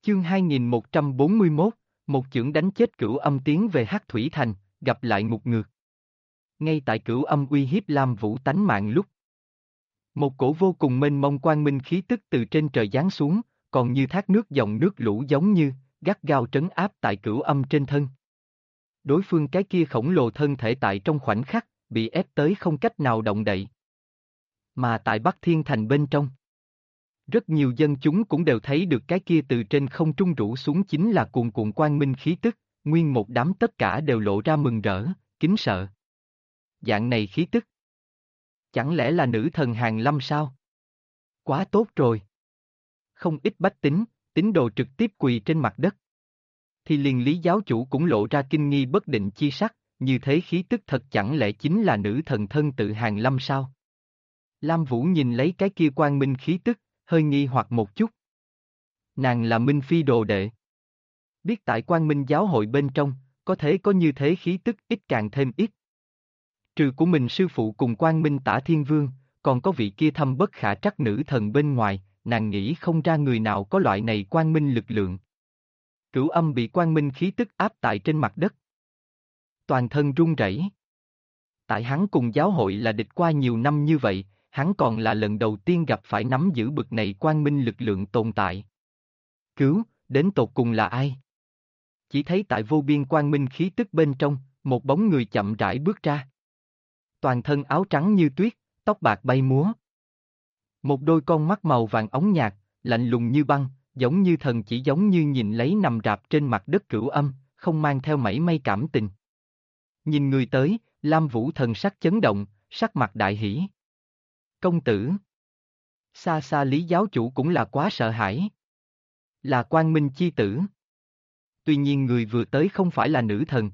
Chương 2141, một chưởng đánh chết Cửu Âm tiến về Hắc Thủy Thành, gặp lại ngục ngược. Ngay tại Cửu Âm uy hiếp Lam Vũ tánh mạng lúc, một cổ vô cùng mênh mông quang minh khí tức từ trên trời giáng xuống, còn như thác nước dòng nước lũ giống như, gắt gao trấn áp tại Cửu Âm trên thân. Đối phương cái kia khổng lồ thân thể tại trong khoảnh khắc, bị ép tới không cách nào động đậy. Mà tại Bắc Thiên Thành bên trong, rất nhiều dân chúng cũng đều thấy được cái kia từ trên không trung rủ xuống chính là cuồn cuộn quang minh khí tức, nguyên một đám tất cả đều lộ ra mừng rỡ, kính sợ. Dạng này khí tức, chẳng lẽ là nữ thần Hàn Lâm sao? Quá tốt rồi. Không ít bách tính, tín đồ trực tiếp quỳ trên mặt đất. Thì liền Lý giáo chủ cũng lộ ra kinh nghi bất định chi sắc, như thế khí tức thật chẳng lẽ chính là nữ thần thân tự Hàn Lâm sao? Lam Vũ nhìn lấy cái kia quang minh khí tức, hơi nghi hoặc một chút. Nàng là Minh Phi đồ đệ. Biết tại Quang Minh giáo hội bên trong, có thể có như thế khí tức ít càng thêm ít. Trừ của mình sư phụ cùng Quang Minh Tả Thiên Vương, còn có vị kia thâm bất khả trắc nữ thần bên ngoài, nàng nghĩ không ra người nào có loại này quang minh lực lượng. Cửu Âm bị quang minh khí tức áp tại trên mặt đất. Toàn thân run rẩy. Tại hắn cùng giáo hội là địch qua nhiều năm như vậy, hắn còn là lần đầu tiên gặp phải nắm giữ bực này quang minh lực lượng tồn tại. Cứu, đến tột cùng là ai? Chỉ thấy tại vô biên quang minh khí tức bên trong, một bóng người chậm rãi bước ra. Toàn thân áo trắng như tuyết, tóc bạc bay múa. Một đôi con mắt màu vàng óng nhạt, lạnh lùng như băng, giống như thần chỉ giống như nhìn lấy nằm rạp trên mặt đất Cửu Âm, không mang theo mảy may cảm tình. Nhìn người tới, Lam Vũ thần sắc chấn động, sắc mặt đại hỉ. Công tử. Xa xa Lý giáo chủ cũng là quá sợ hãi. Là Quang Minh chi tử. Tuy nhiên người vừa tới không phải là nữ thần.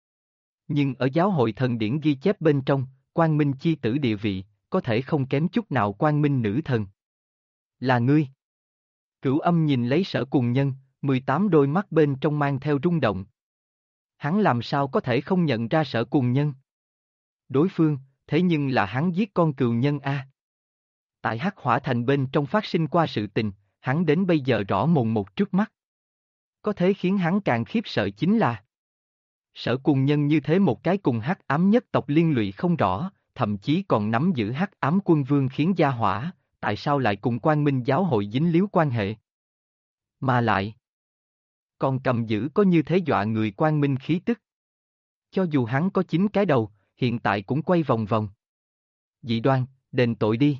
Nhưng ở giáo hội thần điển ghi chép bên trong, Quang Minh chi tử địa vị, có thể không kém chút nào Quang Minh nữ thần. Là ngươi. Cửu Âm nhìn lấy Sở Cùng Nhân, 18 đôi mắt bên trong mang theo rung động. Hắn làm sao có thể không nhận ra Sở Cùng Nhân? Đối phương, thế nhưng là hắn giết con cừu nhân a. Tại Hắc Hỏa Thành bên trong phát sinh qua sự tình, hắn đến bây giờ rõ mồn một trước mắt. Có thể khiến hắn càng khiếp sợ chính là Sở Cùng Nhân như thế một cái cùng Hắc Ám nhất tộc liên lụy không rõ, thậm chí còn nắm giữ Hắc Ám quân vương khiến gia hỏa, tại sao lại cùng Quang Minh giáo hội dính líu quan hệ? Mà lại, còn cầm giữ có như thế dọa người quang minh khí tức. Cho dù hắn có 9 cái đầu, hiện tại cũng quay vòng vòng. Dị đoan, đền tội đi.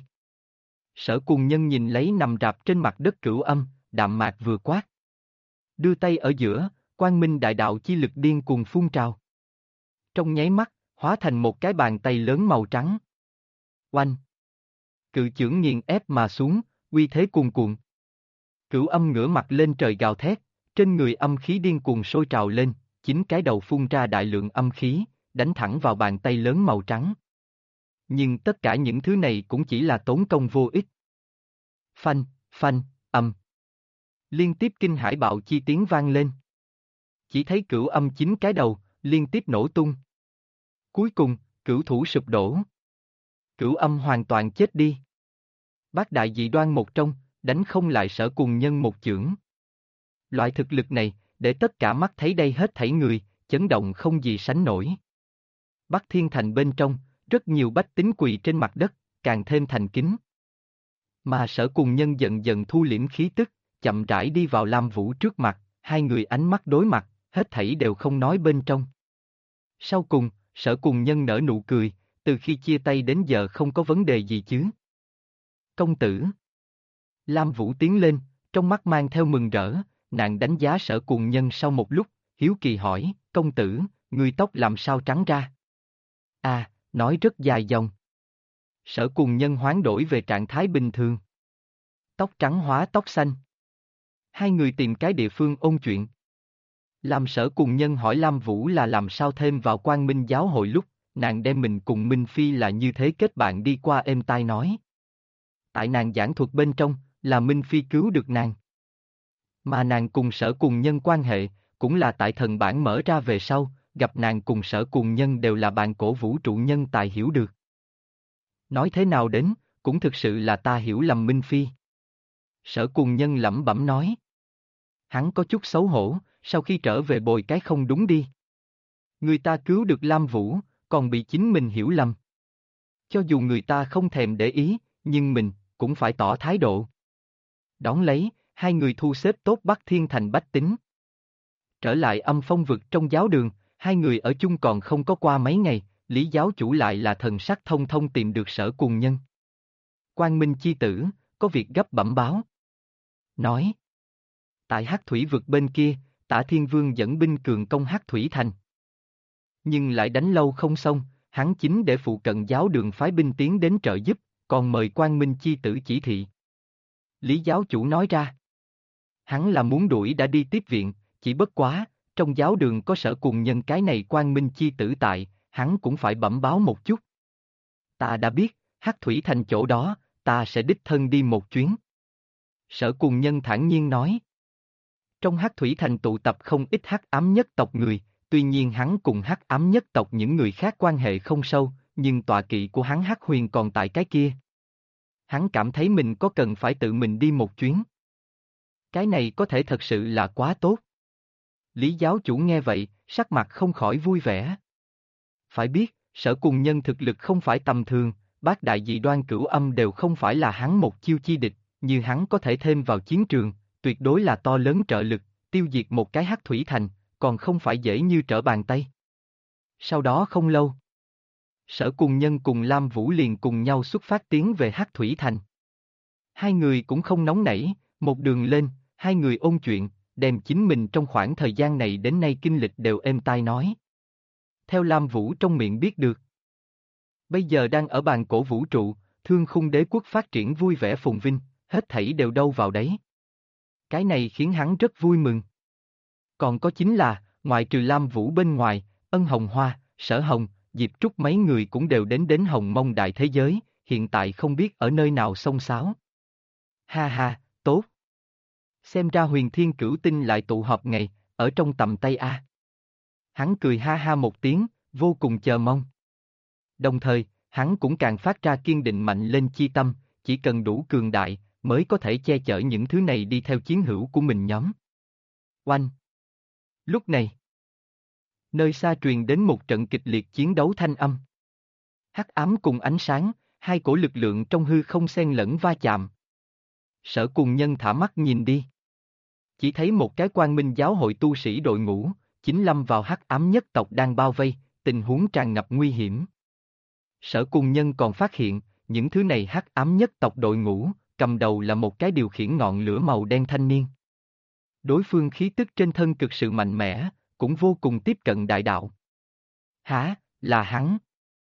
Sở Cùng Nhân nhìn lấy nằm rạp trên mặt đất Cửu Âm, đạm mạc vừa quát. Đưa tay ở giữa, quang minh đại đạo chi lực điên cuồng phun trào. Trong nháy mắt, hóa thành một cái bàn tay lớn màu trắng. Oanh! Cự chưởng nghiền ép mà xuống, uy thế cuồn cuộn. Cửu Âm ngửa mặt lên trời gào thét, trên người âm khí điên cuồng sôi trào lên, 9 cái đầu phun ra đại lượng âm khí, đánh thẳng vào bàn tay lớn màu trắng. Nhưng tất cả những thứ này cũng chỉ là tốn công vô ích. Phanh, phanh, âm. Liên tiếp kinh hải bạo chi tiếng vang lên. Chỉ thấy Cửu Âm 9 cái đầu, liên tiếp nổ tung. Cuối cùng, cửu thủ sụp đổ. Cửu Âm hoàn toàn chết đi. Bát đại dị đoan một trong, đánh không lại Sở Cùng Nhân một chưởng. Loại thực lực này, để tất cả mắt thấy đây hết thảy người, chấn động không gì sánh nổi. Bắc Thiên Thành bên trong, rất nhiều bách tính quỳ trên mặt đất, càng thêm thành kính. Mà Sở Cùng Nhân dần dần thu liễm khí tức, chậm rãi đi vào Lam Vũ trước mặt, hai người ánh mắt đối mặt, hết thảy đều không nói bên trong. Sau cùng, Sở Cùng Nhân nở nụ cười, từ khi chia tay đến giờ không có vấn đề gì chứ. Công tử. Lam Vũ tiến lên, trong mắt mang theo mừng rỡ, nàng đánh giá Sở Cùng Nhân sau một lúc, hiếu kỳ hỏi, công tử, người tóc làm sao trắng ra? À, nói rất dài dòng. Sở Cùng Nhân hoán đổi về trạng thái bình thường. Tóc trắng hóa tóc xanh. Hai người tìm cái địa phương ôn chuyện. Làm Sở Cùng Nhân hỏi Lam Vũ là làm sao thêm vào Quang Minh giáo hội lúc, nàng đem mình cùng Minh Phi là như thế kết bạn đi qua êm tai nói. Tại nàng giảng thuật bên trong, là Minh Phi cứu được nàng. Mà nàng cùng Sở Cùng Nhân quan hệ, cũng là tại thần bản mở ra về sau, gặp nàng cùng Sở Cùng Nhân đều là bạn cổ vũ trụ nhân tài hiểu được. Nói thế nào đến, cũng thực sự là ta hiểu lầm Minh Phi. Sở Cùng Nhân lẩm bẩm nói. Hắn có chút xấu hổ, sau khi trở về bồi cái không đúng đi. Người ta cứu được Lam Vũ, còn bị chính mình hiểu lầm. Cho dù người ta không thèm để ý, nhưng mình, cũng phải tỏ thái độ. Đón lấy, hai người thu xếp tốt Bắc Thiên Thành bách tính. Trở lại âm phong vực trong giáo đường, hai người ở chung còn không có qua mấy ngày, Lý giáo chủ lại là thần sắc thông thông tìm được Sở Cùng Nhân. Quang Minh chi tử, có việc gấp bẩm báo. Nói. Tại Hắc Thủy vực bên kia, Tả Thiên Vương dẫn binh cường công Hắc Thủy Thành. Nhưng lại đánh lâu không xong, hắn chính để phụ cận giáo đường phái binh tiến đến trợ giúp, còn mời Quang Minh chi tử chỉ thị. Lý giáo chủ nói ra. Hắn là muốn đuổi đã đi tiếp viện, chỉ bất quá, trong giáo đường có Sở Cùng Nhân cái này Quang Minh chi tử tại, hắn cũng phải bẩm báo một chút. Ta đã biết, Hắc Thủy Thành chỗ đó, ta sẽ đích thân đi một chuyến. Sở Cùng Nhân thản nhiên nói. Trong Hắc Thủy Thành tụ tập không ít Hắc Ám nhất tộc người, tuy nhiên hắn cùng Hắc Ám nhất tộc những người khác quan hệ không sâu, nhưng tọa kỵ của hắn Hắc Huyền còn tại cái kia. Hắn cảm thấy mình có cần phải tự mình đi một chuyến. Cái này có thể thật sự là quá tốt. Lý giáo chủ nghe vậy, sắc mặt không khỏi vui vẻ. Phải biết, Sở Cùng Nhân thực lực không phải tầm thường, bát đại dị đoan cửu âm đều không phải là hắn một chiêu chi địch, như hắn có thể thêm vào chiến trường, tuyệt đối là to lớn trợ lực, tiêu diệt một cái Hắc Thủy Thành, còn không phải dễ như trở bàn tay. Sau đó không lâu, Sở Cùng Nhân cùng Lam Vũ liền cùng nhau xuất phát tiến về Hắc Thủy Thành. Hai người cũng không nóng nảy, một đường lên, hai người ôn chuyện, đem chính mình trong khoảng thời gian này đến nay kinh lịch đều êm tai nói. Theo Lam Vũ trong miệng biết được. Bây giờ đang ở bàn cổ vũ trụ, Thương Khung Đế quốc phát triển vui vẻ phồn vinh, hết thảy đều đâu vào đấy. Cái này khiến hắn rất vui mừng. Còn có chính là, ngoại trừ Lam Vũ bên ngoài, Ân Hồng Hoa, Sở Hồng, Diệp Trúc mấy người cũng đều đến Hồng Mông đại thế giới, hiện tại không biết ở nơi nào xông xáo. Ha ha, tốt. Xem ra Huyền Thiên Cửu Tinh lại tụ họp ngày, ở trong tầm tay a. Hắn cười ha ha một tiếng, vô cùng chờ mong. Đồng thời, hắn cũng càng phát ra kiên định mạnh lên chi tâm, chỉ cần đủ cường đại, mới có thể che chở những thứ này đi theo chiến hữu của mình nhóm. Oanh! Lúc này, nơi xa truyền đến một trận kịch liệt chiến đấu thanh âm. Hắc ám cùng ánh sáng, hai cổ lực lượng trong hư không xen lẫn va chạm. Sở Cùng Nhân thả mắt nhìn đi. Chỉ thấy một cái Quang Minh giáo hội tu sĩ đội ngũ, chính lâm vào hắc ám nhất tộc đang bao vây, tình huống tràn ngập nguy hiểm. Sở Cùng Nhân còn phát hiện, những thứ này hắc ám nhất tộc đội ngũ, cầm đầu là một cái điều khiển ngọn lửa màu đen thanh niên. Đối phương khí tức trên thân cực sự mạnh mẽ, cũng vô cùng tiếp cận đại đạo. Hả, là hắn?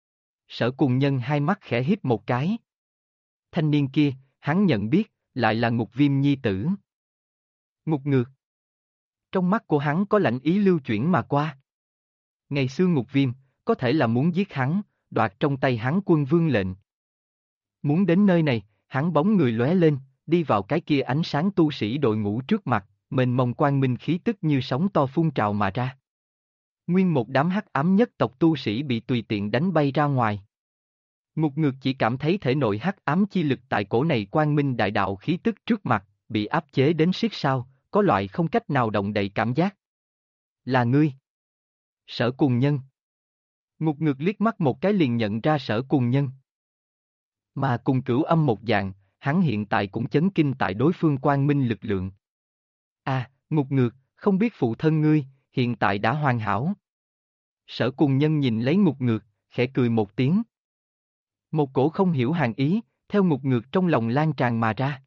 Sở Cùng Nhân hai mắt khẽ híp một cái. Thanh niên kia, hắn nhận biết, lại là Ngục Viêm nhi tử. Ngục Ngược. Trong mắt của hắn có lạnh ý lưu chuyển mà qua. Ngày xưa Ngục Viêm, có thể là muốn giết hắn, đoạt trong tay hắn quân vương lệnh. Muốn đến nơi này, hắn bóng người lóe lên, đi vào cái kia ánh sáng tu sĩ đội ngũ trước mặt, mênh mông quang minh khí tức như sóng to phun trào mà ra. Nguyên một đám hắc ám nhất tộc tu sĩ bị tùy tiện đánh bay ra ngoài. Ngục Ngược chỉ cảm thấy thể nội hắc ám chi lực tại cổ này quang minh đại đạo khí tức trước mặt, bị áp chế đến siết sao, có loại không cách nào động đậy cảm giác. Là ngươi. Sở Cùng Nhân. Ngục Ngược liếc mắt một cái liền nhận ra Sở Cùng Nhân. Mà cùng Cửu Âm một dạng, hắn hiện tại cũng chấn kinh tại đối phương quang minh lực lượng. À, Ngục Ngược, không biết phụ thân ngươi, hiện tại đã hoàn hảo. Sở Cùng Nhân nhìn lấy Ngục Ngược, khẽ cười một tiếng. Một cổ không hiểu hàn ý, theo Ngục Ngược trong lòng lan tràn mà ra.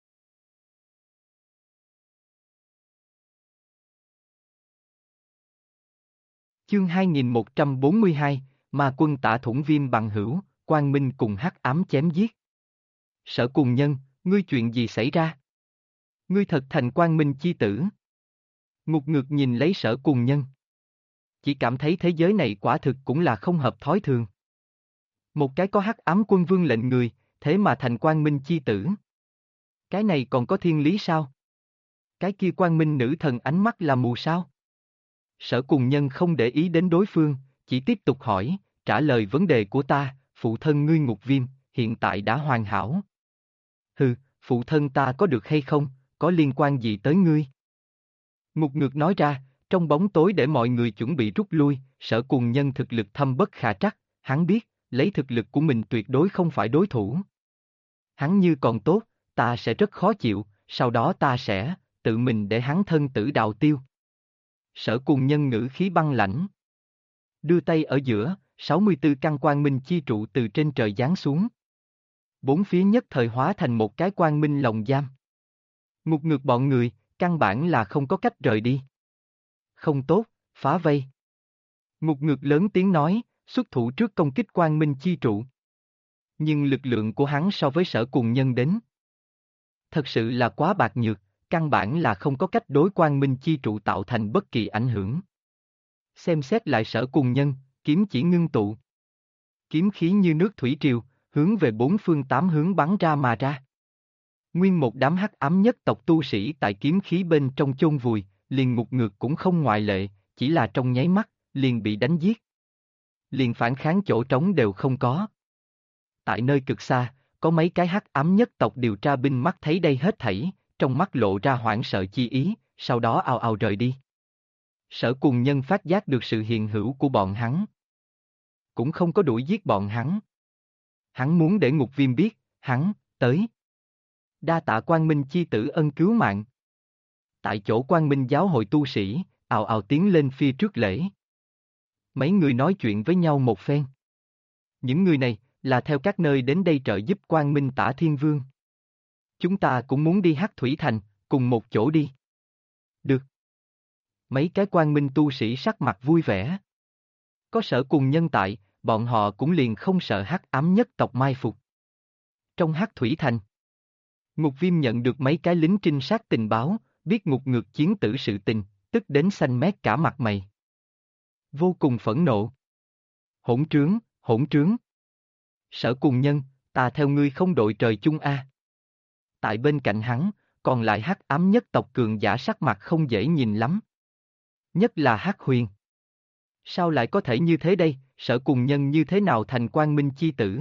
Chương 2142, Ma Quân Tả Thủng Viêm bằng hữu, Quang Minh cùng hắc ám chém giết. Sở Cùng Nhân, ngươi chuyện gì xảy ra? Ngươi thật thành Quang Minh chi tử. Ngục Ngược nhìn lấy Sở Cùng Nhân. Chỉ cảm thấy thế giới này quả thực cũng là không hợp thói thường. Một cái có hắc ám quân vương lệnh người, thế mà thành Quang Minh chi tử. Cái này còn có thiên lý sao? Cái kia Quang Minh nữ thần ánh mắt là mù sao? Sở Cùng Nhân không để ý đến đối phương, chỉ tiếp tục hỏi, trả lời vấn đề của ta, phụ thân ngươi Ngục Viêm, hiện tại đã hoàn hảo. Hừ, phụ thân ta có được hay không, có liên quan gì tới ngươi? Ngục ngược nói ra, trong bóng tối để mọi người chuẩn bị rút lui, Sở Cùng Nhân thực lực thâm bất khả trắc, hắn biết, lấy thực lực của mình tuyệt đối không phải đối thủ. Hắn như còn tốt, ta sẽ rất khó chịu, sau đó ta sẽ, tự mình để hắn thân tử đạo tiêu. Sở Cùng Nhân ngữ khí băng lãnh. Đưa tay ở giữa, 64 căn quang minh chi trụ từ trên trời giáng xuống. Bốn phía nhất thời hóa thành một cái quang minh lồng giam. Ngục ngược bọn người, căn bản là không có cách rời đi. Không tốt, phá vây. Ngục ngược lớn tiếng nói, xuất thủ trước công kích quang minh chi trụ. Nhưng lực lượng của hắn so với Sở Cùng Nhân đến. Thật sự là quá bạc nhược, căn bản là không có cách đối quang minh chi trụ tạo thành bất kỳ ảnh hưởng. Xem xét lại Sở Cùng Nhân, kiếm chỉ ngưng tụ. Kiếm khí như nước thủy triều, hướng về bốn phương tám hướng bắn ra mà ra. Nguyên một đám hắc ám nhất tộc tu sĩ tại kiếm khí bên trong chôn vùi, liền ngục ngược cũng không ngoại lệ, chỉ là trong nháy mắt, liền bị đánh giết. Liền phản kháng chỗ trống đều không có. Tại nơi cực xa, có mấy cái hắc ám nhất tộc điều tra binh mắt thấy đây hết thảy, trong mắt lộ ra hoảng sợ chi ý, sau đó ào ào rời đi. Sở Cùng Nhân phát giác được sự hiện hữu của bọn hắn. Cũng không có đuổi giết bọn hắn. Hắn muốn để Ngục Viêm biết, hắn, tới. Đa tạ Quang Minh chi tử ân cứu mạng. Tại chỗ Quang Minh giáo hội tu sĩ, ào ào tiến lên phía trước lễ. Mấy người nói chuyện với nhau một phen. Những người này, là theo các nơi đến đây trợ giúp Quang Minh Tả Thiên Vương. Chúng ta cũng muốn đi Hắc Thủy Thành, cùng một chỗ đi. Được. Mấy cái Quang Minh tu sĩ sắc mặt vui vẻ. Có Sở Cùng Nhân tại, bọn họ cũng liền không sợ hắc ám nhất tộc mai phục. Trong Hắc Thủy Thành, Ngục Viêm nhận được mấy cái lính trinh sát tình báo, biết ngục ngược chiến tử sự tình, tức đến xanh mét cả mặt mày. Vô cùng phẫn nộ. Hỗn trướng, hỗn trướng. Sở Cùng Nhân, ta theo ngươi không đội trời chung a. Tại bên cạnh hắn, còn lại hắc ám nhất tộc cường giả sắc mặt không dễ nhìn lắm. Nhất là Hắc Huyền. Sao lại có thể như thế đây, Sở Cùng Nhân như thế nào thành quang minh chi tử?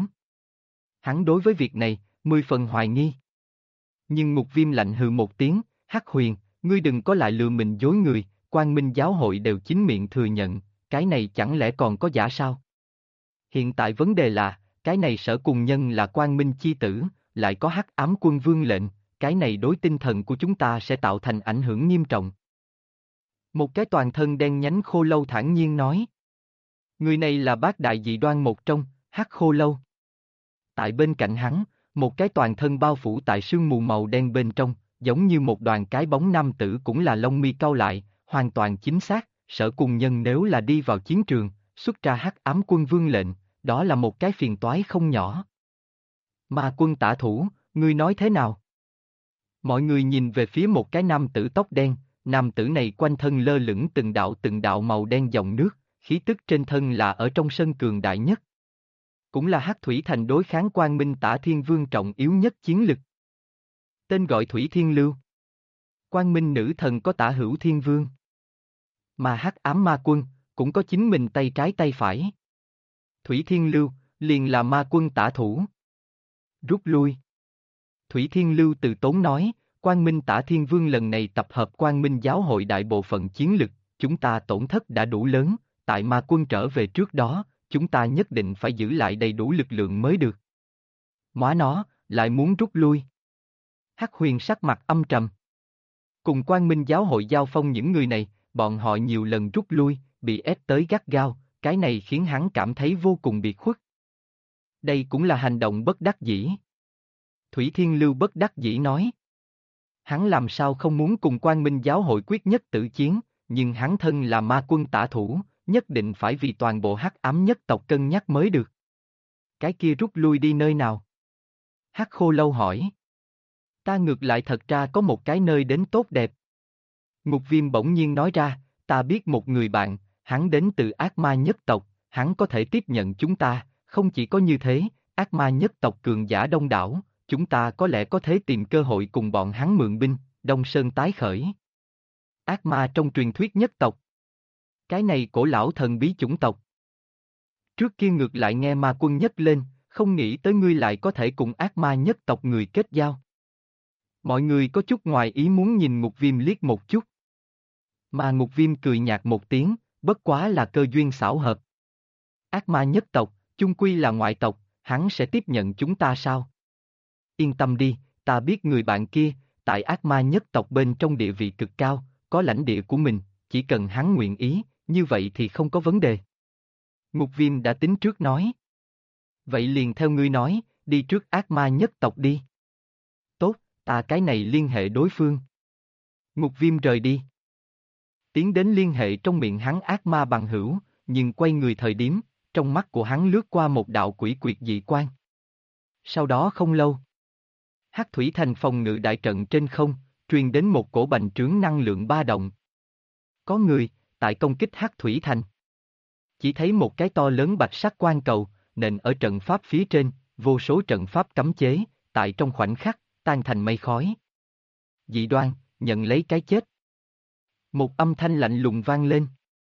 Hắn đối với việc này, 10 phần hoài nghi. Nhưng Ngục Viêm lạnh hừ một tiếng, Hắc Huyền, ngươi đừng có lại lừa mình dối người, Quang Minh giáo hội đều chính miệng thừa nhận, cái này chẳng lẽ còn có giả sao? Hiện tại vấn đề là, cái này Sở Cùng Nhân là Quang Minh chi tử, lại có Hắc Ám Quân Vương lệnh, cái này đối tinh thần của chúng ta sẽ tạo thành ảnh hưởng nghiêm trọng. Một cái toàn thân đen nhánh khô lâu thản nhiên nói. Người này là bát đại dị đoan một trong, Hắc Khô Lâu. Tại bên cạnh hắn, một cái toàn thân bao phủ tại sương mù màu đen bên trong, giống như một đoàn cái bóng nam tử cũng là lông mi cau lại, hoàn toàn chính xác, Sở Cùng Nhân nếu là đi vào chiến trường, xuất ra Hắc Ám Quân Vương lệnh, đó là một cái phiền toái không nhỏ. Ma Quân Tả Thủ, ngươi nói thế nào? Mọi người nhìn về phía một cái nam tử tóc đen, nam tử này quanh thân lơ lửng từng đạo màu đen dòng nước, khí tức trên thân là ở trong sân cường đại nhất. Cũng là Hắc Thủy Thành đối kháng Quang Minh Tả Thiên Vương trọng yếu nhất chiến lực. Tên gọi Thủy Thiên Lưu. Quang Minh nữ thần có Tả Hữu Thiên Vương. Mà Hắc Ám Ma Quân, cũng có chính mình tay trái tay phải. Thủy Thiên Lưu, liền là Ma Quân Tả Thủ. Rút lui. Thủy Thiên Lưu từ tốn nói, Quang Minh Tả Thiên Vương lần này tập hợp Quang Minh giáo hội đại bộ phận chiến lực, chúng ta tổn thất đã đủ lớn, tại Ma Quân trở về trước đó, chúng ta nhất định phải giữ lại đầy đủ lực lượng mới được. Móa nó, lại muốn rút lui. Hắc Huyền sắc mặt âm trầm. Cùng Quang Minh giáo hội giao phong những người này, bọn họ nhiều lần rút lui, bị ép tới gắt gao, cái này khiến hắn cảm thấy vô cùng biệt khuất. Đây cũng là hành động bất đắc dĩ. Thủy Thiên Lưu bất đắc dĩ nói. Hắn làm sao không muốn cùng Quang Minh giáo hội quyết nhất tử chiến, nhưng hắn thân là Ma Quân Tả Thủ, nhất định phải vì toàn bộ hắc ám nhất tộc cân nhắc mới được. Cái kia rút lui đi nơi nào? Hắc Khô Lâu hỏi. Ta ngược lại thật ra có một cái nơi đến tốt đẹp. Ngục Viêm bỗng nhiên nói ra, ta biết một người bạn, hắn đến từ ác ma nhất tộc, hắn có thể tiếp nhận chúng ta, không chỉ có như thế, ác ma nhất tộc cường giả đông đảo, chúng ta có lẽ có thể tìm cơ hội cùng bọn hắn mượn binh, Đông Sơn tái khởi. Ác ma trong truyền thuyết nhất tộc. Cái này cổ lão thần bí chủng tộc. Trước kia ngược lại nghe Ma Quân nhắc lên, không nghĩ tới ngươi lại có thể cùng ác ma nhất tộc người kết giao. Mọi người có chút ngoài ý muốn nhìn Ngục Viêm liếc một chút. Mà Ngục Viêm cười nhạt một tiếng, bất quá là cơ duyên xảo hợp. Ác ma nhất tộc, chung quy là ngoại tộc, hắn sẽ tiếp nhận chúng ta sao? Yên tâm đi, ta biết người bạn kia, tại ác ma nhất tộc bên trong địa vị cực cao, có lãnh địa của mình, chỉ cần hắn nguyện ý, như vậy thì không có vấn đề. Ngục Viêm đã tính trước nói. Vậy liền theo ngươi nói, đi trước ác ma nhất tộc đi. Tốt, ta cái này liên hệ đối phương. Ngục Viêm rời đi. Tiến đến liên hệ trong miệng hắn ác ma bằng hữu, nhưng quay người thời điểm, trong mắt của hắn lướt qua một đạo quỷ quyệt dị quan. Sau đó không lâu, Hắc Thủy Thành phòng ngự đại trận trên không, truyền đến một cổ bành trướng năng lượng ba động. Có người, tại công kích Hắc Thủy Thành. Chỉ thấy một cái to lớn bạch sắc quan cầu, nện ở trận pháp phía trên, vô số trận pháp cấm chế, tại trong khoảnh khắc, tan thành mây khói. Dị đoan, nhận lấy cái chết. Một âm thanh lạnh lùng vang lên.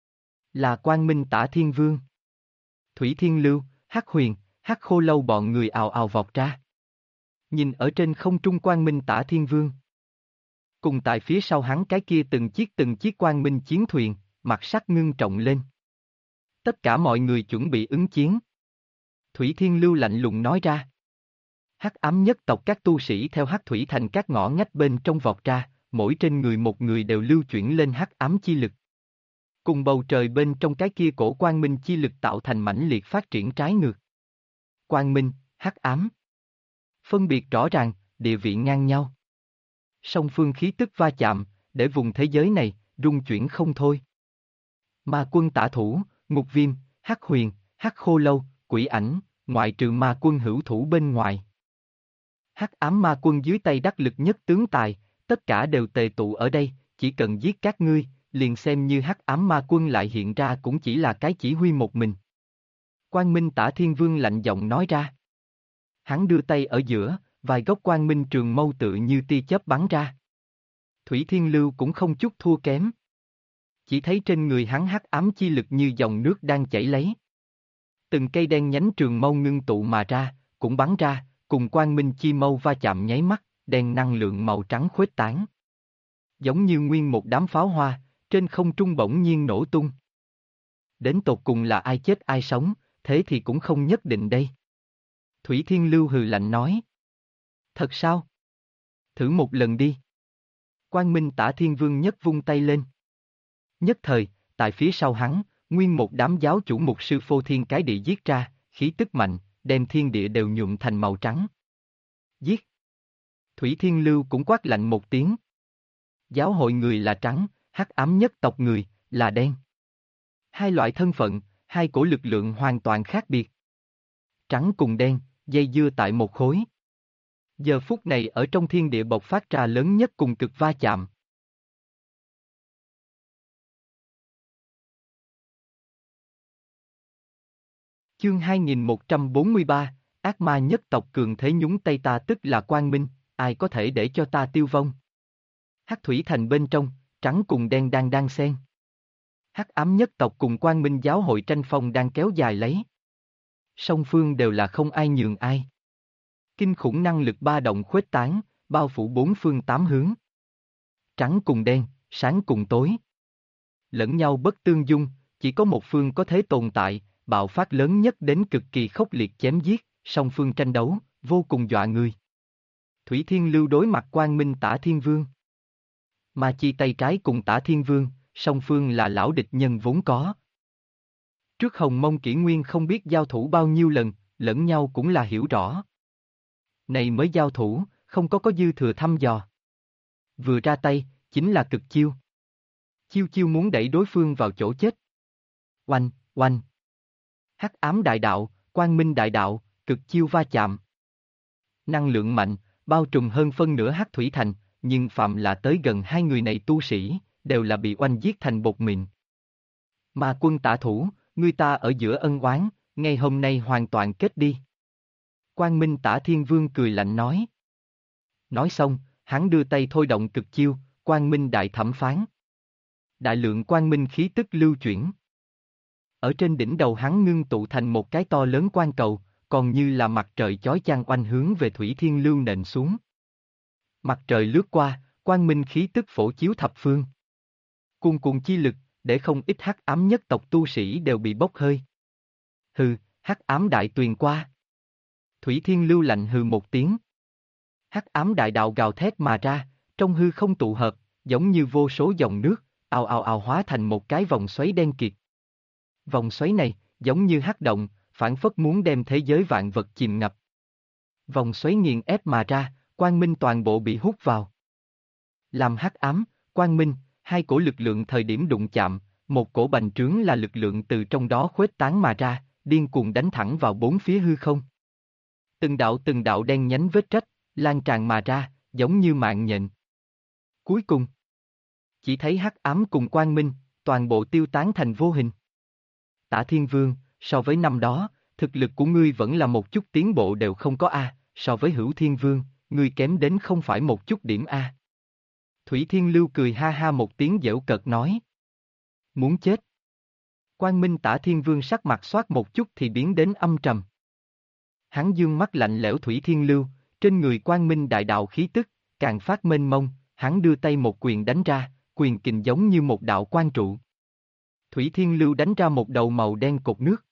Là Quang Minh Tả Thiên Vương. Thủy Thiên Lưu, Hắc Huyền, Hắc Khô Lâu bọn người ào ào vọt ra. Nhìn ở trên không trung Quang Minh Tả Thiên Vương. Cùng tại phía sau hắn cái kia từng chiếc Quang Minh chiến thuyền, mặt sắc ngưng trọng lên. Tất cả mọi người chuẩn bị ứng chiến. Thủy Thiên Lưu lạnh lùng nói ra. Hắc ám nhất tộc các tu sĩ theo Hắc Thủy Thành các ngõ ngách bên trong vọt ra, mỗi trên người một người đều lưu chuyển lên hắc ám chi lực. Cùng bầu trời bên trong cái kia cổ quang minh chi lực tạo thành mãnh liệt phát triển trái ngược. Quang minh, hắc ám. Phân biệt rõ ràng, địa vị ngang nhau. Song phương khí tức va chạm, để vùng thế giới này, rung chuyển không thôi. Ma quân tả thủ, Ngục Viêm, Hắc Huyền, Hắc Khô Lâu, Quỷ Ảnh, ngoại trừ ma quân hữu thủ bên ngoài. Hắc ám ma quân dưới tay đắc lực nhất tướng tài, tất cả đều tề tụ ở đây, chỉ cần giết các ngươi, liền xem như hắc ám ma quân lại hiện ra cũng chỉ là cái chỉ huy một mình. Quang Minh Tả Thiên Vương lạnh giọng nói ra. Hắn đưa tay ở giữa, vài gốc quang minh trường mâu tự như tia chớp bắn ra. Thủy Thiên Lưu cũng không chút thua kém. Chỉ thấy trên người hắn hắc ám chi lực như dòng nước đang chảy lấy. Từng cây đen nhánh trường mâu ngưng tụ mà ra, cũng bắn ra, cùng quang minh chi mâu va chạm nháy mắt, đen năng lượng màu trắng khuếch tán. Giống như nguyên một đám pháo hoa, trên không trung bỗng nhiên nổ tung. Đến tột cùng là ai chết ai sống, thế thì cũng không nhất định đây. Thủy Thiên Lưu hừ lạnh nói. Thật sao? Thử một lần đi. Quang Minh Tả Thiên Vương nhất vung tay lên. Nhất thời, tại phía sau hắn, nguyên một đám giáo chủ mục sư phô thiên cái địa giết ra, khí tức mạnh, đem thiên địa đều nhuộm thành màu trắng. Giết! Thủy Thiên Lưu cũng quát lạnh một tiếng. Giáo hội người là trắng, hắc ám nhất tộc người, là đen. Hai loại thân phận, hai cổ lực lượng hoàn toàn khác biệt. Trắng cùng đen, dây dưa tại một khối. Giờ phút này ở trong thiên địa bộc phát ra lớn nhất cùng cực va chạm. Chương 2143, ác ma nhất tộc cường thế nhúng tay ta tức là quang minh, ai có thể để cho ta tiêu vong. Hắc Thủy Thành bên trong, trắng cùng đen đang xen. Hắc ám nhất tộc cùng quang minh giáo hội tranh phong đang kéo dài lấy. Song phương đều là không ai nhường ai. Kinh khủng năng lực ba động khuếch tán, bao phủ bốn phương tám hướng. Trắng cùng đen, sáng cùng tối. Lẫn nhau bất tương dung, chỉ có một phương có thể tồn tại, bạo phát lớn nhất đến cực kỳ khốc liệt chém giết, song phương tranh đấu, vô cùng dọa người. Thủy Thiên Lưu đối mặt Quang Minh Tả Thiên Vương. Ma Chi tay trái cùng Tả Thiên Vương, song phương là lão địch nhân vốn có. Trước Hồng Mông Kỷ Nguyên không biết giao thủ bao nhiêu lần, lẫn nhau cũng là hiểu rõ. Này mới giao thủ, không có dư thừa thăm dò. Vừa ra tay, chính là cực chiêu. Chiêu chiêu muốn đẩy đối phương vào chỗ chết. Oanh, oanh. Hắc ám đại đạo, quang minh đại đạo, cực chiêu va chạm. Năng lượng mạnh, bao trùm hơn phân nửa Hắc Thủy Thành, nhưng phạm là tới gần hai người này tu sĩ, đều là bị oanh giết thành bột mịn. Mà quân Tả thủ, người ta ở giữa ân oán, ngày hôm nay hoàn toàn kết đi. Quang Minh Tả Thiên Vương cười lạnh nói. Nói xong, hắn đưa tay thôi động cực chiêu, Quang Minh Đại Thẩm Phán. Đại lượng quang minh khí tức lưu chuyển. Ở trên đỉnh đầu hắn ngưng tụ thành một cái to lớn quang cầu, còn như là mặt trời chói chang oanh hướng về Thủy Thiên Lưu nện xuống. Mặt trời lướt qua, quang minh khí tức phổ chiếu thập phương. Cuồn cuộn chi lực, để không ít hắc ám nhất tộc tu sĩ đều bị bốc hơi. Hừ, hắc ám đại tuyền qua. Thủy Thiên Lưu lạnh hừ một tiếng. Hắc ám đại đạo gào thét mà ra, trong hư không tụ hợp, giống như vô số dòng nước, ào ào ào hóa thành một cái vòng xoáy đen kịt. Vòng xoáy này, giống như hắc động, phảng phất muốn đem thế giới vạn vật chìm ngập. Vòng xoáy nghiền ép mà ra, quang minh toàn bộ bị hút vào. Làm hắc ám, quang minh, hai cổ lực lượng thời điểm đụng chạm, một cổ bành trướng là lực lượng từ trong đó khuếch tán mà ra, điên cuồng đánh thẳng vào bốn phía hư không. Từng đạo đen nhánh vết rách, lan tràn mà ra, giống như mạng nhện. Cuối cùng, chỉ thấy hắc ám cùng quang minh, toàn bộ tiêu tán thành vô hình. Tả Thiên Vương, so với năm đó, thực lực của ngươi vẫn là một chút tiến bộ đều không có a, so với Hữu Thiên Vương, ngươi kém đến không phải một chút điểm a. Thủy Thiên Lưu cười ha ha một tiếng giễu cợt nói. Muốn chết. Quang Minh Tả Thiên Vương sắc mặt xoát một chút thì biến đến âm trầm. Hắn dương mắt lạnh lẽo Thủy Thiên Lưu, trên người Quang Minh đại đạo khí tức, càng phát mênh mông, hắn đưa tay một quyền đánh ra, quyền kình giống như một đạo quan trụ. Thủy Thiên Lưu đánh ra một đầu màu đen cột nước.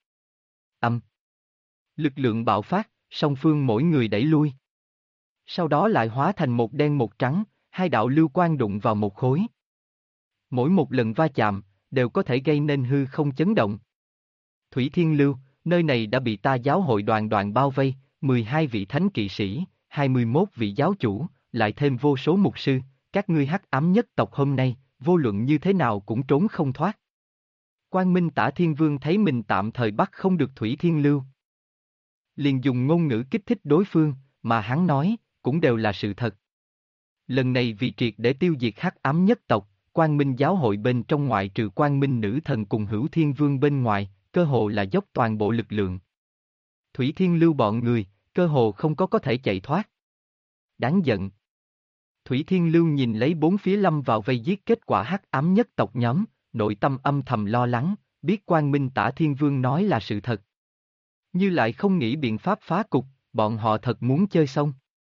Lực lượng bạo phát, song phương mỗi người đẩy lui. Sau đó lại hóa thành một đen một trắng, hai đạo lưu quang đụng vào một khối. Mỗi một lần va chạm, đều có thể gây nên hư không chấn động. Thủy Thiên Lưu, nơi này đã bị ta giáo hội đoàn đoàn bao vây, 12 vị thánh kỵ sĩ, 21 vị giáo chủ, lại thêm vô số mục sư, các ngươi hắc ám nhất tộc hôm nay, vô luận như thế nào cũng trốn không thoát. Quang Minh Tả Thiên Vương thấy mình tạm thời bắt không được Thủy Thiên Lưu. Liền dùng ngôn ngữ kích thích đối phương, mà hắn nói, cũng đều là sự thật. Lần này vì triệt để tiêu diệt hắc ám nhất tộc, Quang Minh giáo hội bên trong ngoại trừ Quang Minh nữ thần cùng Hữu Thiên Vương bên ngoài, cơ hồ là dốc toàn bộ lực lượng. Thủy Thiên Lưu bọn người, cơ hồ không có thể chạy thoát. Đáng giận. Thủy Thiên Lưu nhìn lấy bốn phía lâm vào vây giết kết quả hắc ám nhất tộc nhóm, nội tâm âm thầm lo lắng, biết Quang Minh Tả Thiên Vương nói là sự thật. Như lại không nghĩ biện pháp phá cục, bọn họ thật muốn chơi xong.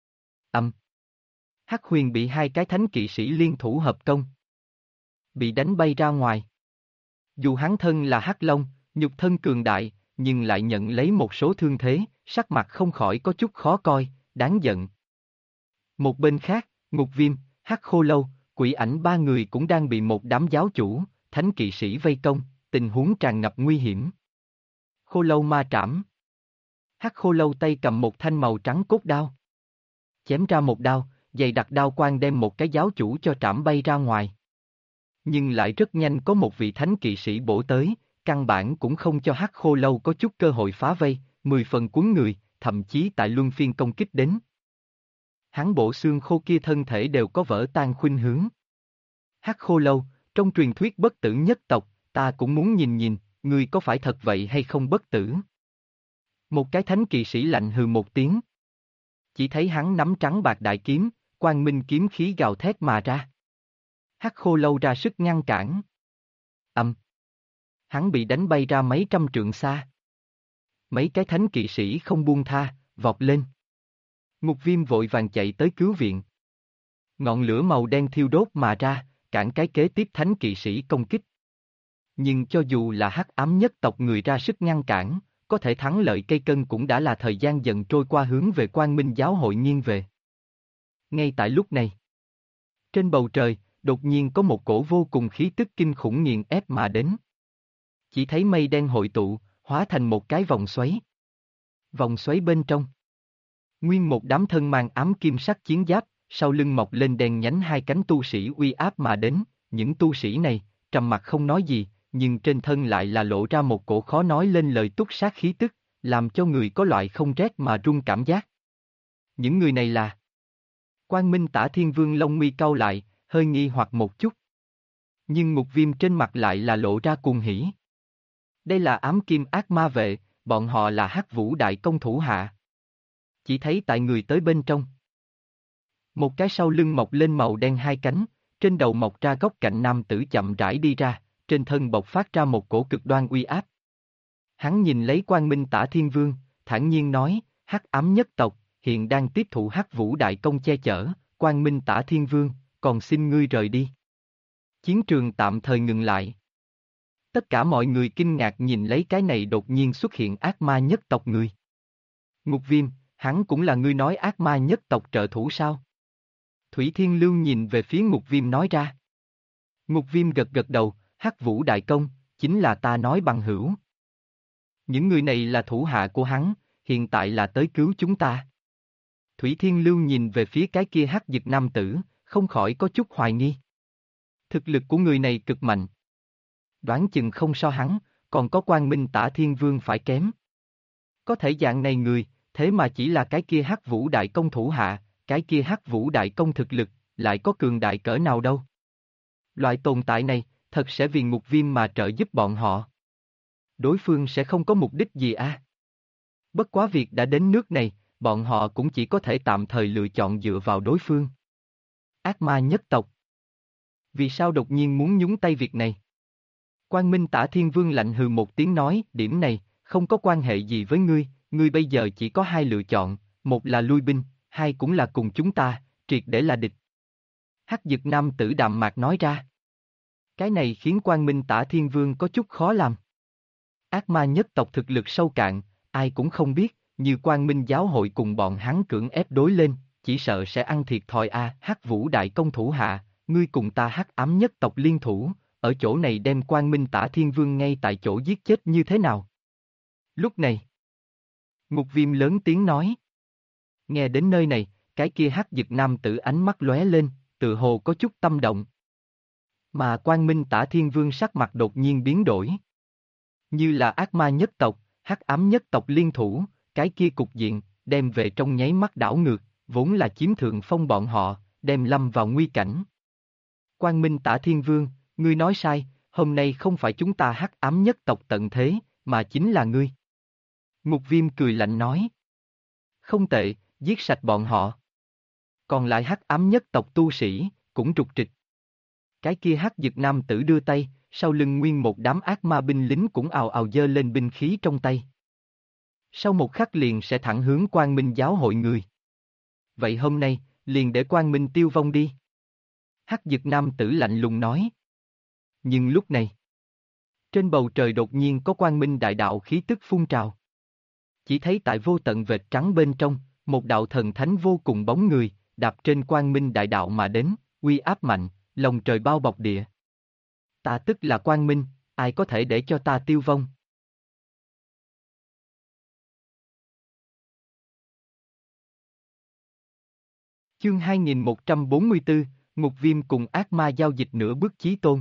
Hắc Huyền bị hai cái thánh kỵ sĩ liên thủ hợp công. Bị đánh bay ra ngoài. Dù hắn thân là Hắc Long, nhục thân cường đại, nhưng lại nhận lấy một số thương thế, sắc mặt không khỏi có chút khó coi, đáng giận. Một bên khác, Ngục Viêm, Hắc Khô Lâu, Quỷ Ảnh ba người cũng đang bị một đám giáo chủ, thánh kỵ sĩ vây công, tình huống tràn ngập nguy hiểm. Khô Lâu ma trảm. Hắc Khô Lâu tay cầm một thanh màu trắng cốt đao. Chém ra một đao, dày đặc đao quang đem một cái giáo chủ cho trảm bay ra ngoài. Nhưng lại rất nhanh có một vị thánh kỵ sĩ bổ tới, căn bản cũng không cho Hắc Khô Lâu có chút cơ hội phá vây, 10 phần cuốn người, thậm chí tại luân phiên công kích đến. Hắn bộ xương khô kia thân thể đều có vỡ tan khuynh hướng. Hắc Khô Lâu, trong truyền thuyết bất tử nhất tộc, ta cũng muốn nhìn nhìn, ngươi có phải thật vậy hay không bất tử? Một cái thánh kỵ sĩ lạnh hừ một tiếng. Chỉ thấy hắn nắm trắng bạc đại kiếm, quang minh kiếm khí gào thét mà ra. Hắc Khô Lâu ra sức ngăn cản. Hắn bị đánh bay ra mấy trăm trượng xa. Mấy cái thánh kỵ sĩ không buông tha, vọt lên. Ngục Viêm vội vàng chạy tới cứu viện. Ngọn lửa màu đen thiêu đốt mà ra, cản cái kế tiếp thánh kỵ sĩ công kích. Nhưng cho dù là hắc ám nhất tộc người ra sức ngăn cản, có thể thắng lợi cây cân cũng đã là thời gian dần trôi qua hướng về Quang Minh giáo hội nghiêng về. Ngay tại lúc này, trên bầu trời, đột nhiên có một cổ vô cùng khí tức kinh khủng nghiền ép mà đến. Chỉ thấy mây đen hội tụ, hóa thành một cái vòng xoáy. Vòng xoáy bên trong, nguyên một đám thân mang ám kim sắc chiến giáp, sau lưng mọc lên đèn nhánh hai cánh tu sĩ uy áp mà đến, những tu sĩ này, trầm mặc không nói gì, nhưng trên thân lại là lộ ra một cổ khó nói lên lời túc sát khí tức, làm cho người có loại không rét mà run cảm giác. Những người này là Quang Minh Tả Thiên Vương lông mi cau lại, hơi nghi hoặc một chút. Nhưng Ngục Viêm trên mặt lại là lộ ra cuồng hỉ. Đây là ám kim ác ma vệ, bọn họ là Hắc Vũ đại công thủ hạ. Chỉ thấy tại người tới bên trong. Một cái sau lưng mọc lên màu đen hai cánh, trên đầu mọc ra góc cạnh nam tử chậm rãi đi ra, trên thân bộc phát ra một cổ cực đoan uy áp. Hắn nhìn lấy Quang Minh Tả Thiên Vương, thản nhiên nói, Hắc ám nhất tộc, hiện đang tiếp thụ Hắc Vũ đại công che chở, Quang Minh Tả Thiên Vương, còn xin ngươi rời đi. Chiến trường tạm thời ngừng lại. Tất cả mọi người kinh ngạc nhìn lấy cái này đột nhiên xuất hiện ác ma nhất tộc người. Ngục Viêm, hắn cũng là ngươi nói ác ma nhất tộc trợ thủ sao? Thủy Thiên Lưu nhìn về phía Ngục Viêm nói ra. Ngục Viêm gật gật đầu, Hắc Vũ Đại Công, chính là ta nói bằng hữu. Những người này là thủ hạ của hắn, hiện tại là tới cứu chúng ta. Thủy Thiên Lưu nhìn về phía cái kia hắc dực nam tử, không khỏi có chút hoài nghi. Thực lực của người này cực mạnh. Đoán chừng không so hắn, còn có Quang Minh Tả Thiên Vương phải kém. Có thể dạng này người, thế mà chỉ là cái kia Hắc Vũ Đại Công thủ hạ, cái kia Hắc Vũ Đại Công thực lực, lại có cường đại cỡ nào đâu. Loại tồn tại này, thật sẽ vì Ngục Viêm mà trợ giúp bọn họ. Đối phương sẽ không có mục đích gì à? Bất quá việc đã đến nước này, bọn họ cũng chỉ có thể tạm thời lựa chọn dựa vào đối phương. Ác ma nhất tộc. Vì sao đột nhiên muốn nhúng tay việc này? Quang Minh Tả Thiên Vương lạnh hừ một tiếng nói, điểm này, không có quan hệ gì với ngươi, ngươi bây giờ chỉ có hai lựa chọn, một là lui binh, hai cũng là cùng chúng ta, triệt để là địch. Hắc dực nam tử đạm mạc nói ra. Cái này khiến Quang Minh Tả Thiên Vương có chút khó làm. Ác ma nhất tộc thực lực sâu cạn, ai cũng không biết, như Quang Minh giáo hội cùng bọn hắn cưỡng ép đối lên, chỉ sợ sẽ ăn thiệt thòi a. Hắc Vũ Đại Công thủ hạ, ngươi cùng ta Hắc Ám nhất tộc liên thủ, ở chỗ này đem Quang Minh Tả Thiên Vương ngay tại chỗ giết chết như thế nào? Lúc này, Ngục Viêm lớn tiếng nói. Nghe đến nơi này, cái kia hắc dực nam tử ánh mắt lóe lên, tự hồ có chút tâm động. Mà Quang Minh Tả Thiên Vương sắc mặt đột nhiên biến đổi. Như là ác ma nhất tộc, hắc ám nhất tộc liên thủ, cái kia cục diện, đem về trong nháy mắt đảo ngược, vốn là chiếm thượng phong bọn họ, đem lâm vào nguy cảnh. Quang Minh Tả Thiên Vương, ngươi nói sai, hôm nay không phải chúng ta hắc ám nhất tộc tận thế, mà chính là ngươi. Ngục Viêm cười lạnh nói. Không tệ, giết sạch bọn họ. Còn lại hắc ám nhất tộc tu sĩ, cũng trục trịch. Cái kia hắc dực nam tử đưa tay, sau lưng nguyên một đám ác ma binh lính cũng ào ào giơ lên binh khí trong tay. Sau một khắc liền sẽ thẳng hướng Quang Minh giáo hội người. Vậy hôm nay, liền để Quang Minh tiêu vong đi. Hắc dực nam tử lạnh lùng nói. Nhưng lúc này, trên bầu trời đột nhiên có Quang Minh đại đạo khí tức phun trào. Chỉ thấy tại vô tận vệt trắng bên trong, một đạo thần thánh vô cùng bóng người, đạp trên Quang Minh đại đạo mà đến, uy áp mạnh, lòng trời bao bọc địa. Ta tức là Quang Minh, ai có thể để cho ta tiêu vong? Chương 2144, Ngục Viêm cùng ác ma giao dịch nửa bước chí tôn.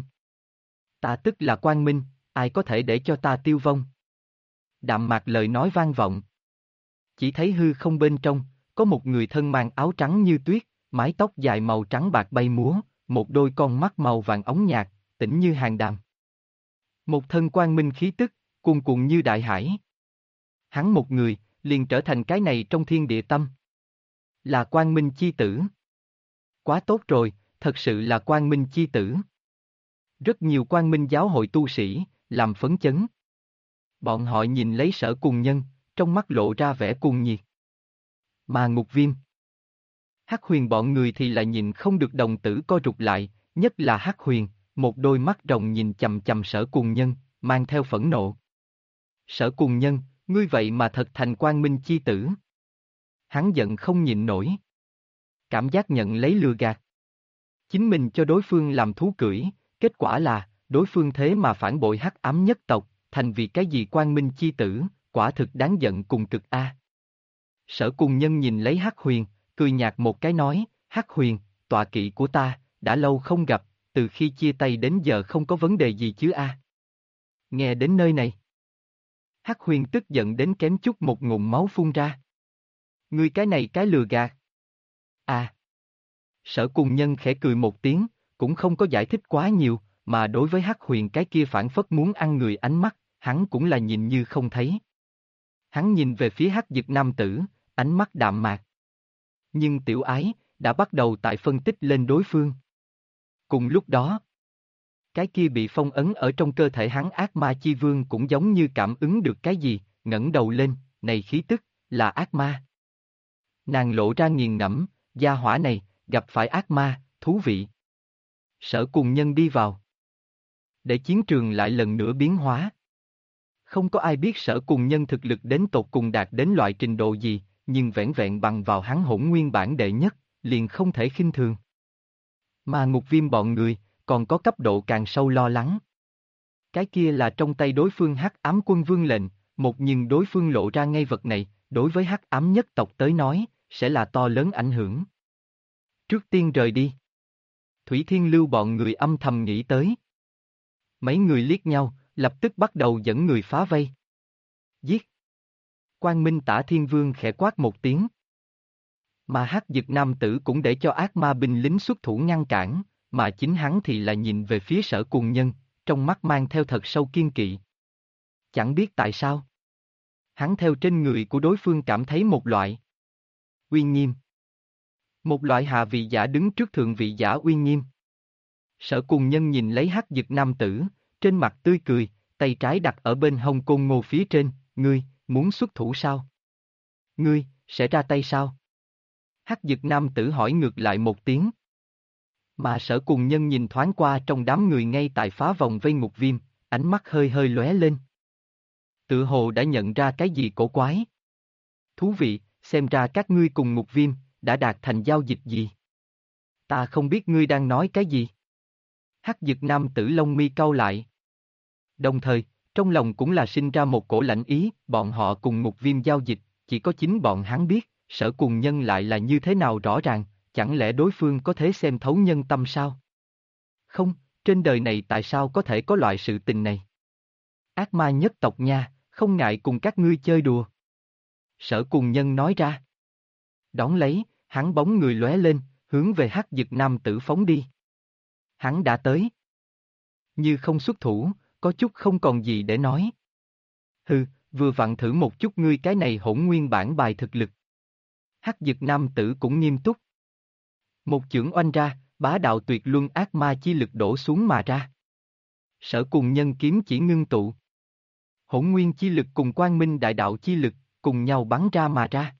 Ta tức là Quang Minh, ai có thể để cho ta tiêu vong? Đạm mạc lời nói vang vọng. Chỉ thấy hư không bên trong, có một người thân mang áo trắng như tuyết, mái tóc dài màu trắng bạc bay múa, một đôi con mắt màu vàng óng nhạt, tĩnh như hàng đàm. Một thân quang minh khí tức, cuồn cuộn như đại hải. Hắn một người, liền trở thành cái này trong thiên địa tâm. Là quang minh chi tử. Quá tốt rồi, thật sự là quang minh chi tử. Rất nhiều quang minh giáo hội tu sĩ, làm phấn chấn. Bọn họ nhìn lấy Sở Cùng Nhân, trong mắt lộ ra vẻ cuồng nhiệt. Mà Ngục Viêm, Hắc Huyền bọn người thì lại nhìn không được đồng tử co rụt lại, nhất là Hắc Huyền, một đôi mắt rồng nhìn chằm chằm Sở Cùng Nhân, mang theo phẫn nộ. Sở Cùng Nhân, ngươi vậy mà thật thành quang minh chi tử. Hắn giận không nhịn nổi. Cảm giác nhận lấy lừa gạt. Chính mình cho đối phương làm thú cưỡi, kết quả là, đối phương thế mà phản bội hắc ám nhất tộc, thành vì cái gì quang minh chi tử, quả thực đáng giận cùng cực a. Sở Cùng Nhân nhìn lấy Hắc Huyền, cười nhạt một cái nói, Hắc Huyền, tọa kỵ của ta, đã lâu không gặp, từ khi chia tay đến giờ không có vấn đề gì chứ a. Nghe đến nơi này, Hắc Huyền tức giận đến kém chút một ngụm máu phun ra. Ngươi cái này cái lừa gạt. À. Sở Cùng Nhân khẽ cười một tiếng, cũng không có giải thích quá nhiều, mà đối với Hắc Huyền cái kia phản phất muốn ăn người ánh mắt, hắn cũng là nhìn như không thấy. Hắn nhìn về phía Hắc Dực nam tử, ánh mắt đạm mạc. Nhưng tiểu ái, đã bắt đầu tại phân tích lên đối phương. Cùng lúc đó, cái kia bị phong ấn ở trong cơ thể hắn ác ma chi vương cũng giống như cảm ứng được cái gì, ngẩng đầu lên, này khí tức, là ác ma. Nàng lộ ra nghiền ngẫm, gia hỏa này, gặp phải ác ma, thú vị. Sở Cùng Nhân đi vào. Để chiến trường lại lần nữa biến hóa. Không có ai biết Sở Cùng Nhân thực lực đến tột cùng đạt đến loại trình độ gì, nhưng vẻn vẹn bằng vào hắn hỗn nguyên bản đệ nhất, liền không thể khinh thường. Mà Ngục Viêm bọn người, còn có cấp độ càng sâu lo lắng. Cái kia là trong tay đối phương Hắc Ám Quân Vương lệnh, một nhưng đối phương lộ ra ngay vật này, đối với Hắc Ám nhất tộc tới nói, sẽ là to lớn ảnh hưởng. Trước tiên rời đi. Thủy Thiên Lưu bọn người âm thầm nghĩ tới. Mấy người liếc nhau, lập tức bắt đầu dẫn người phá vây. Giết! Quang Minh Tả Thiên Vương khẽ quát một tiếng. Mà Hắc Dực Nam tử cũng để cho ác ma binh lính xuất thủ ngăn cản, mà chính hắn thì là nhìn về phía Sở Cùng Nhân, trong mắt mang theo thật sâu kiên kỵ. Chẳng biết tại sao. Hắn theo trên người của đối phương cảm thấy một loại uy nghiêm. Một loại hạ vị giả đứng trước thượng vị giả uy nghiêm. Sở Cùng Nhân nhìn lấy Hắc Dực Nam tử, trên mặt tươi cười, tay trái đặt ở bên hông Côn Ngô phía trên, ngươi, muốn xuất thủ sao? Ngươi, sẽ ra tay sao? Hắc Dực Nam tử hỏi ngược lại một tiếng. Mà Sở Cùng Nhân nhìn thoáng qua trong đám người ngay tại phá vòng vây Ngục Viêm, ánh mắt hơi hơi lóe lên. Tự hồ đã nhận ra cái gì cổ quái. Thú vị, xem ra các ngươi cùng Ngục Viêm, đã đạt thành giao dịch gì? Ta không biết ngươi đang nói cái gì. Hắc Dực Nam tử lông mi cau lại. Đồng thời, trong lòng cũng là sinh ra một cổ lạnh ý, bọn họ cùng Ngục Viêm giao dịch, chỉ có chính bọn hắn biết, Sở Cùng Nhân lại là như thế nào rõ ràng, chẳng lẽ đối phương có thể xem thấu nhân tâm sao? Không, trên đời này tại sao có thể có loại sự tình này? Ác ma nhất tộc nha, không ngại cùng các ngươi chơi đùa. Sở Cùng Nhân nói ra. Đón lấy, hắn bóng người lóe lên, hướng về Hắc Dực Nam tử phóng đi. Hắn đã tới. Như không xuất thủ, có chút không còn gì để nói. Hừ, vừa vặn thử một chút ngươi cái này hỗn nguyên bản bài thực lực. Hắc Dực Nam tử cũng nghiêm túc. Một chưởng oanh ra, bá đạo tuyệt luân ác ma chi lực đổ xuống mà ra. Sở Cùng Nhân kiếm chỉ ngưng tụ. Hỗn nguyên chi lực cùng quang minh đại đạo chi lực, cùng nhau bắn ra mà ra.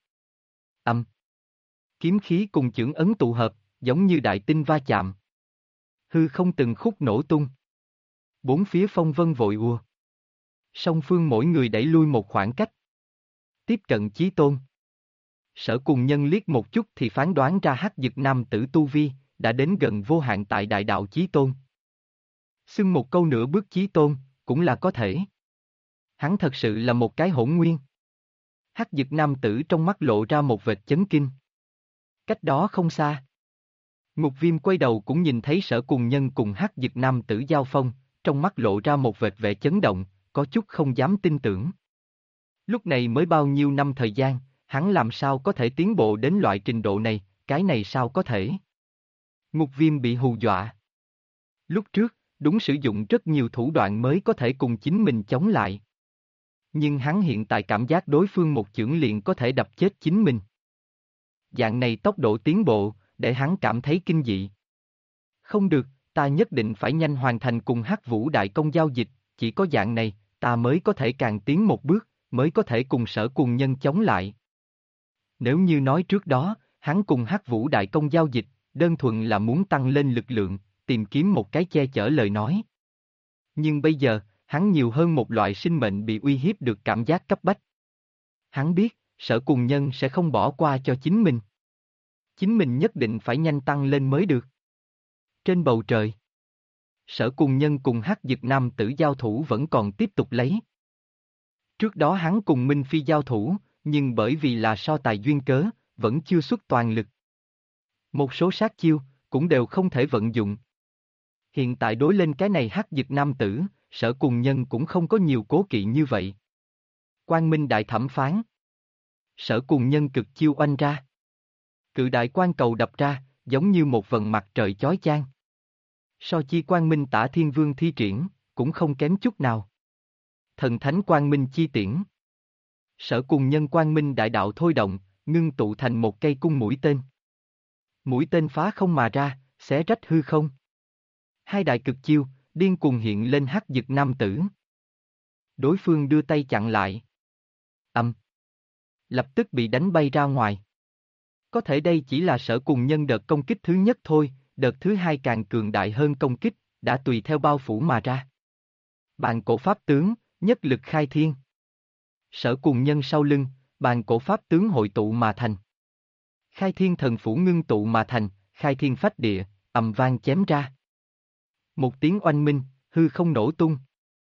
Kiếm khí cùng chưởng ấn tụ hợp, giống như đại tinh va chạm. Hư không từng khúc nổ tung. Bốn phía phong vân vội ùa. Song phương mỗi người đẩy lui một khoảng cách. Tiếp cận Chí Tôn. Sở Cùng Nhân liếc một chút thì phán đoán ra Hắc Dực Nam tử tu vi, đã đến gần vô hạn tại đại đạo Chí Tôn. Xưng một câu nửa bước Chí Tôn, cũng là có thể. Hắn thật sự là một cái hỗn nguyên. Hắc Dực Nam tử trong mắt lộ ra một vệt chấn kinh. Cách đó không xa. Ngục Viêm quay đầu cũng nhìn thấy Sở Cùng Nhân cùng Hắc Dực Nam tử giao phong, trong mắt lộ ra một vệt vẻ chấn động, có chút không dám tin tưởng. Lúc này mới bao nhiêu năm thời gian, hắn làm sao có thể tiến bộ đến loại trình độ này, cái này sao có thể? Ngục Viêm bị hù dọa. Lúc trước, đúng sử dụng rất nhiều thủ đoạn mới có thể cùng chính mình chống lại. Nhưng hắn hiện tại cảm giác đối phương một chưởng liền có thể đập chết chính mình. Dạng này tốc độ tiến bộ, để hắn cảm thấy kinh dị. Không được, ta nhất định phải nhanh hoàn thành cùng Hắc Vũ Đại Công giao dịch, chỉ có dạng này, ta mới có thể càng tiến một bước, mới có thể cùng Sở Cùng Nhân chống lại. Nếu như nói trước đó, hắn cùng Hắc Vũ Đại Công giao dịch, đơn thuần là muốn tăng lên lực lượng, tìm kiếm một cái che chở lời nói. Nhưng bây giờ, hắn nhiều hơn một loại sinh mệnh bị uy hiếp được cảm giác cấp bách. Hắn biết, Sở Cùng Nhân sẽ không bỏ qua cho chính mình. Chính mình nhất định phải nhanh tăng lên mới được. Trên bầu trời, Sở Cùng Nhân cùng Hắc Dực Nam tử giao thủ vẫn còn tiếp tục lấy. Trước đó hắn cùng Minh Phi giao thủ, nhưng bởi vì là so tài duyên cớ, vẫn chưa xuất toàn lực. Một số sát chiêu, cũng đều không thể vận dụng. Hiện tại đối lên cái này Hắc Dực Nam tử, Sở Cùng Nhân cũng không có nhiều cố kỵ như vậy. Quang Minh Đại Thẩm Phán. Sở Cùng Nhân cực chiêu oanh ra. Cự đại quan cầu đập ra, giống như một vầng mặt trời chói chang. So chi Quang Minh Tả Thiên Vương thi triển, cũng không kém chút nào. Thần Thánh Quang Minh chi tiễn. Sở Cùng Nhân Quang Minh đại đạo thôi động, ngưng tụ thành một cây cung mũi tên. Mũi tên phá không mà ra, xé rách hư không. Hai đại cực chiêu, điên cuồng hiện lên Hắc Dực Nam tử. Đối phương đưa tay chặn lại. Lập tức bị đánh bay ra ngoài. Có thể đây chỉ là Sở Cùng Nhân đợt công kích thứ nhất thôi, đợt thứ hai càng cường đại hơn công kích, đã tùy theo bao phủ mà ra. Bàn cổ pháp tướng, nhất lực khai thiên. Sở Cùng Nhân sau lưng, bàn cổ pháp tướng hội tụ mà thành. Khai thiên thần phủ ngưng tụ mà thành, khai thiên phách địa, ầm vang chém ra. Một tiếng oanh minh, hư không nổ tung.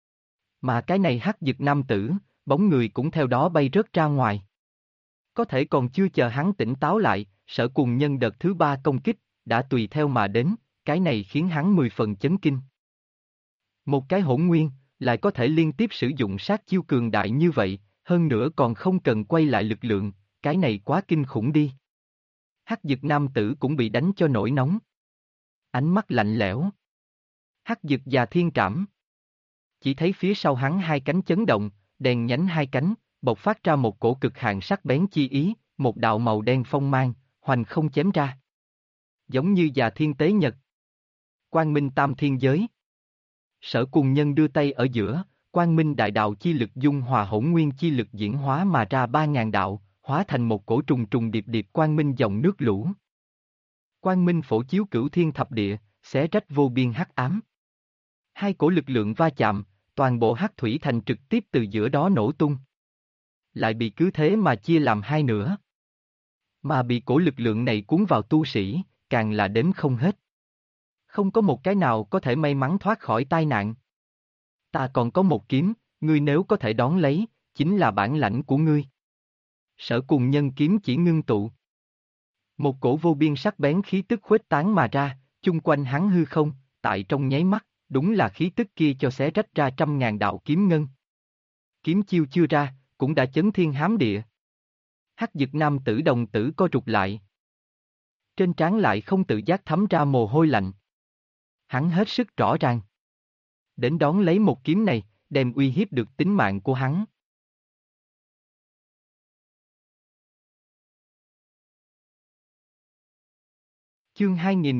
Mà cái này hắc dực nam tử, bóng người cũng theo đó bay rớt ra ngoài. Có thể còn chưa chờ hắn tỉnh táo lại, Sở Cùng Nhân đợt thứ ba công kích, đã tùy theo mà đến, cái này khiến hắn 10 phần chấn kinh. Một cái hỗn nguyên, lại có thể liên tiếp sử dụng sát chiêu cường đại như vậy, hơn nữa còn không cần quay lại lực lượng, cái này quá kinh khủng đi. Hắc dực nam tử cũng bị đánh cho nổi nóng. Ánh mắt lạnh lẽo. Hắc dực già thiên trảm. Chỉ thấy phía sau hắn hai cánh chấn động, đèn nhánh hai cánh, bộc phát ra một cổ cực hạn sắc bén chi ý, một đạo màu đen phong mang, hoành không chém ra. Giống như già thiên tế nhật. Quang minh tam thiên giới. Sở Cùng Nhân đưa tay ở giữa, quang minh đại đạo chi lực dung hòa hỗn nguyên chi lực diễn hóa mà ra 3.000 đạo, hóa thành một cổ trùng trùng điệp điệp quang minh dòng nước lũ. Quang minh phổ chiếu cửu thiên thập địa, xé rách vô biên hắc ám. Hai cổ lực lượng va chạm, toàn bộ hắc thủy thành trực tiếp từ giữa đó nổ tung. Lại bị cứ thế mà chia làm hai nửa. Mà bị cổ lực lượng này cuốn vào tu sĩ, càng là đếm không hết. Không có một cái nào có thể may mắn thoát khỏi tai nạn. Ta còn có một kiếm, ngươi nếu có thể đón lấy, chính là bản lãnh của ngươi. Sở Cùng Nhân kiếm chỉ ngưng tụ. Một cổ vô biên sắc bén khí tức khuếch tán mà ra, chung quanh hắn hư không, tại trong nháy mắt, đúng là khí tức kia cho xé rách ra 100.000 đạo kiếm ngân. Kiếm chiêu chưa ra, cũng đã chấn thiên hám địa. Hắc dực nam tử đồng tử co rụt lại. Trên trán lại không tự giác thấm ra mồ hôi lạnh. Hắn hết sức rõ ràng. Đến đón lấy một kiếm này, đem uy hiếp được tính mạng của hắn. Chương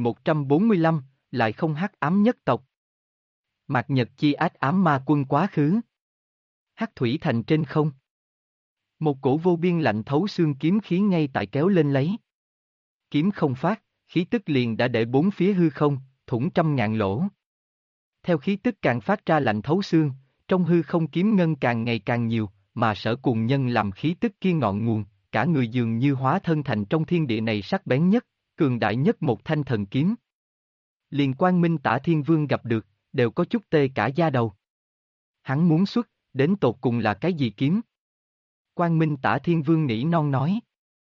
2145, lại không hắc ám nhất tộc. Mạc Nhật chi ác ám ma quân quá khứ. Hắc thủy thành trên không. Một cổ vô biên lạnh thấu xương kiếm khí ngay tại kéo lên lấy. Kiếm không phát, khí tức liền đã để bốn phía hư không, thủng 100.000 lỗ. Theo khí tức càng phát ra lạnh thấu xương, trong hư không kiếm ngân càng ngày càng nhiều, mà Sở Cùng Nhân làm khí tức kia ngọn nguồn, cả người dường như hóa thân thành trong thiên địa này sắc bén nhất, cường đại nhất một thanh thần kiếm. Liền Quang Minh Tả Thiên Vương gặp được, đều có chút tê cả da đầu. Hắn muốn xuất, đến tột cùng là cái gì kiếm? Quang Minh Tả Thiên Vương nỉ non nói.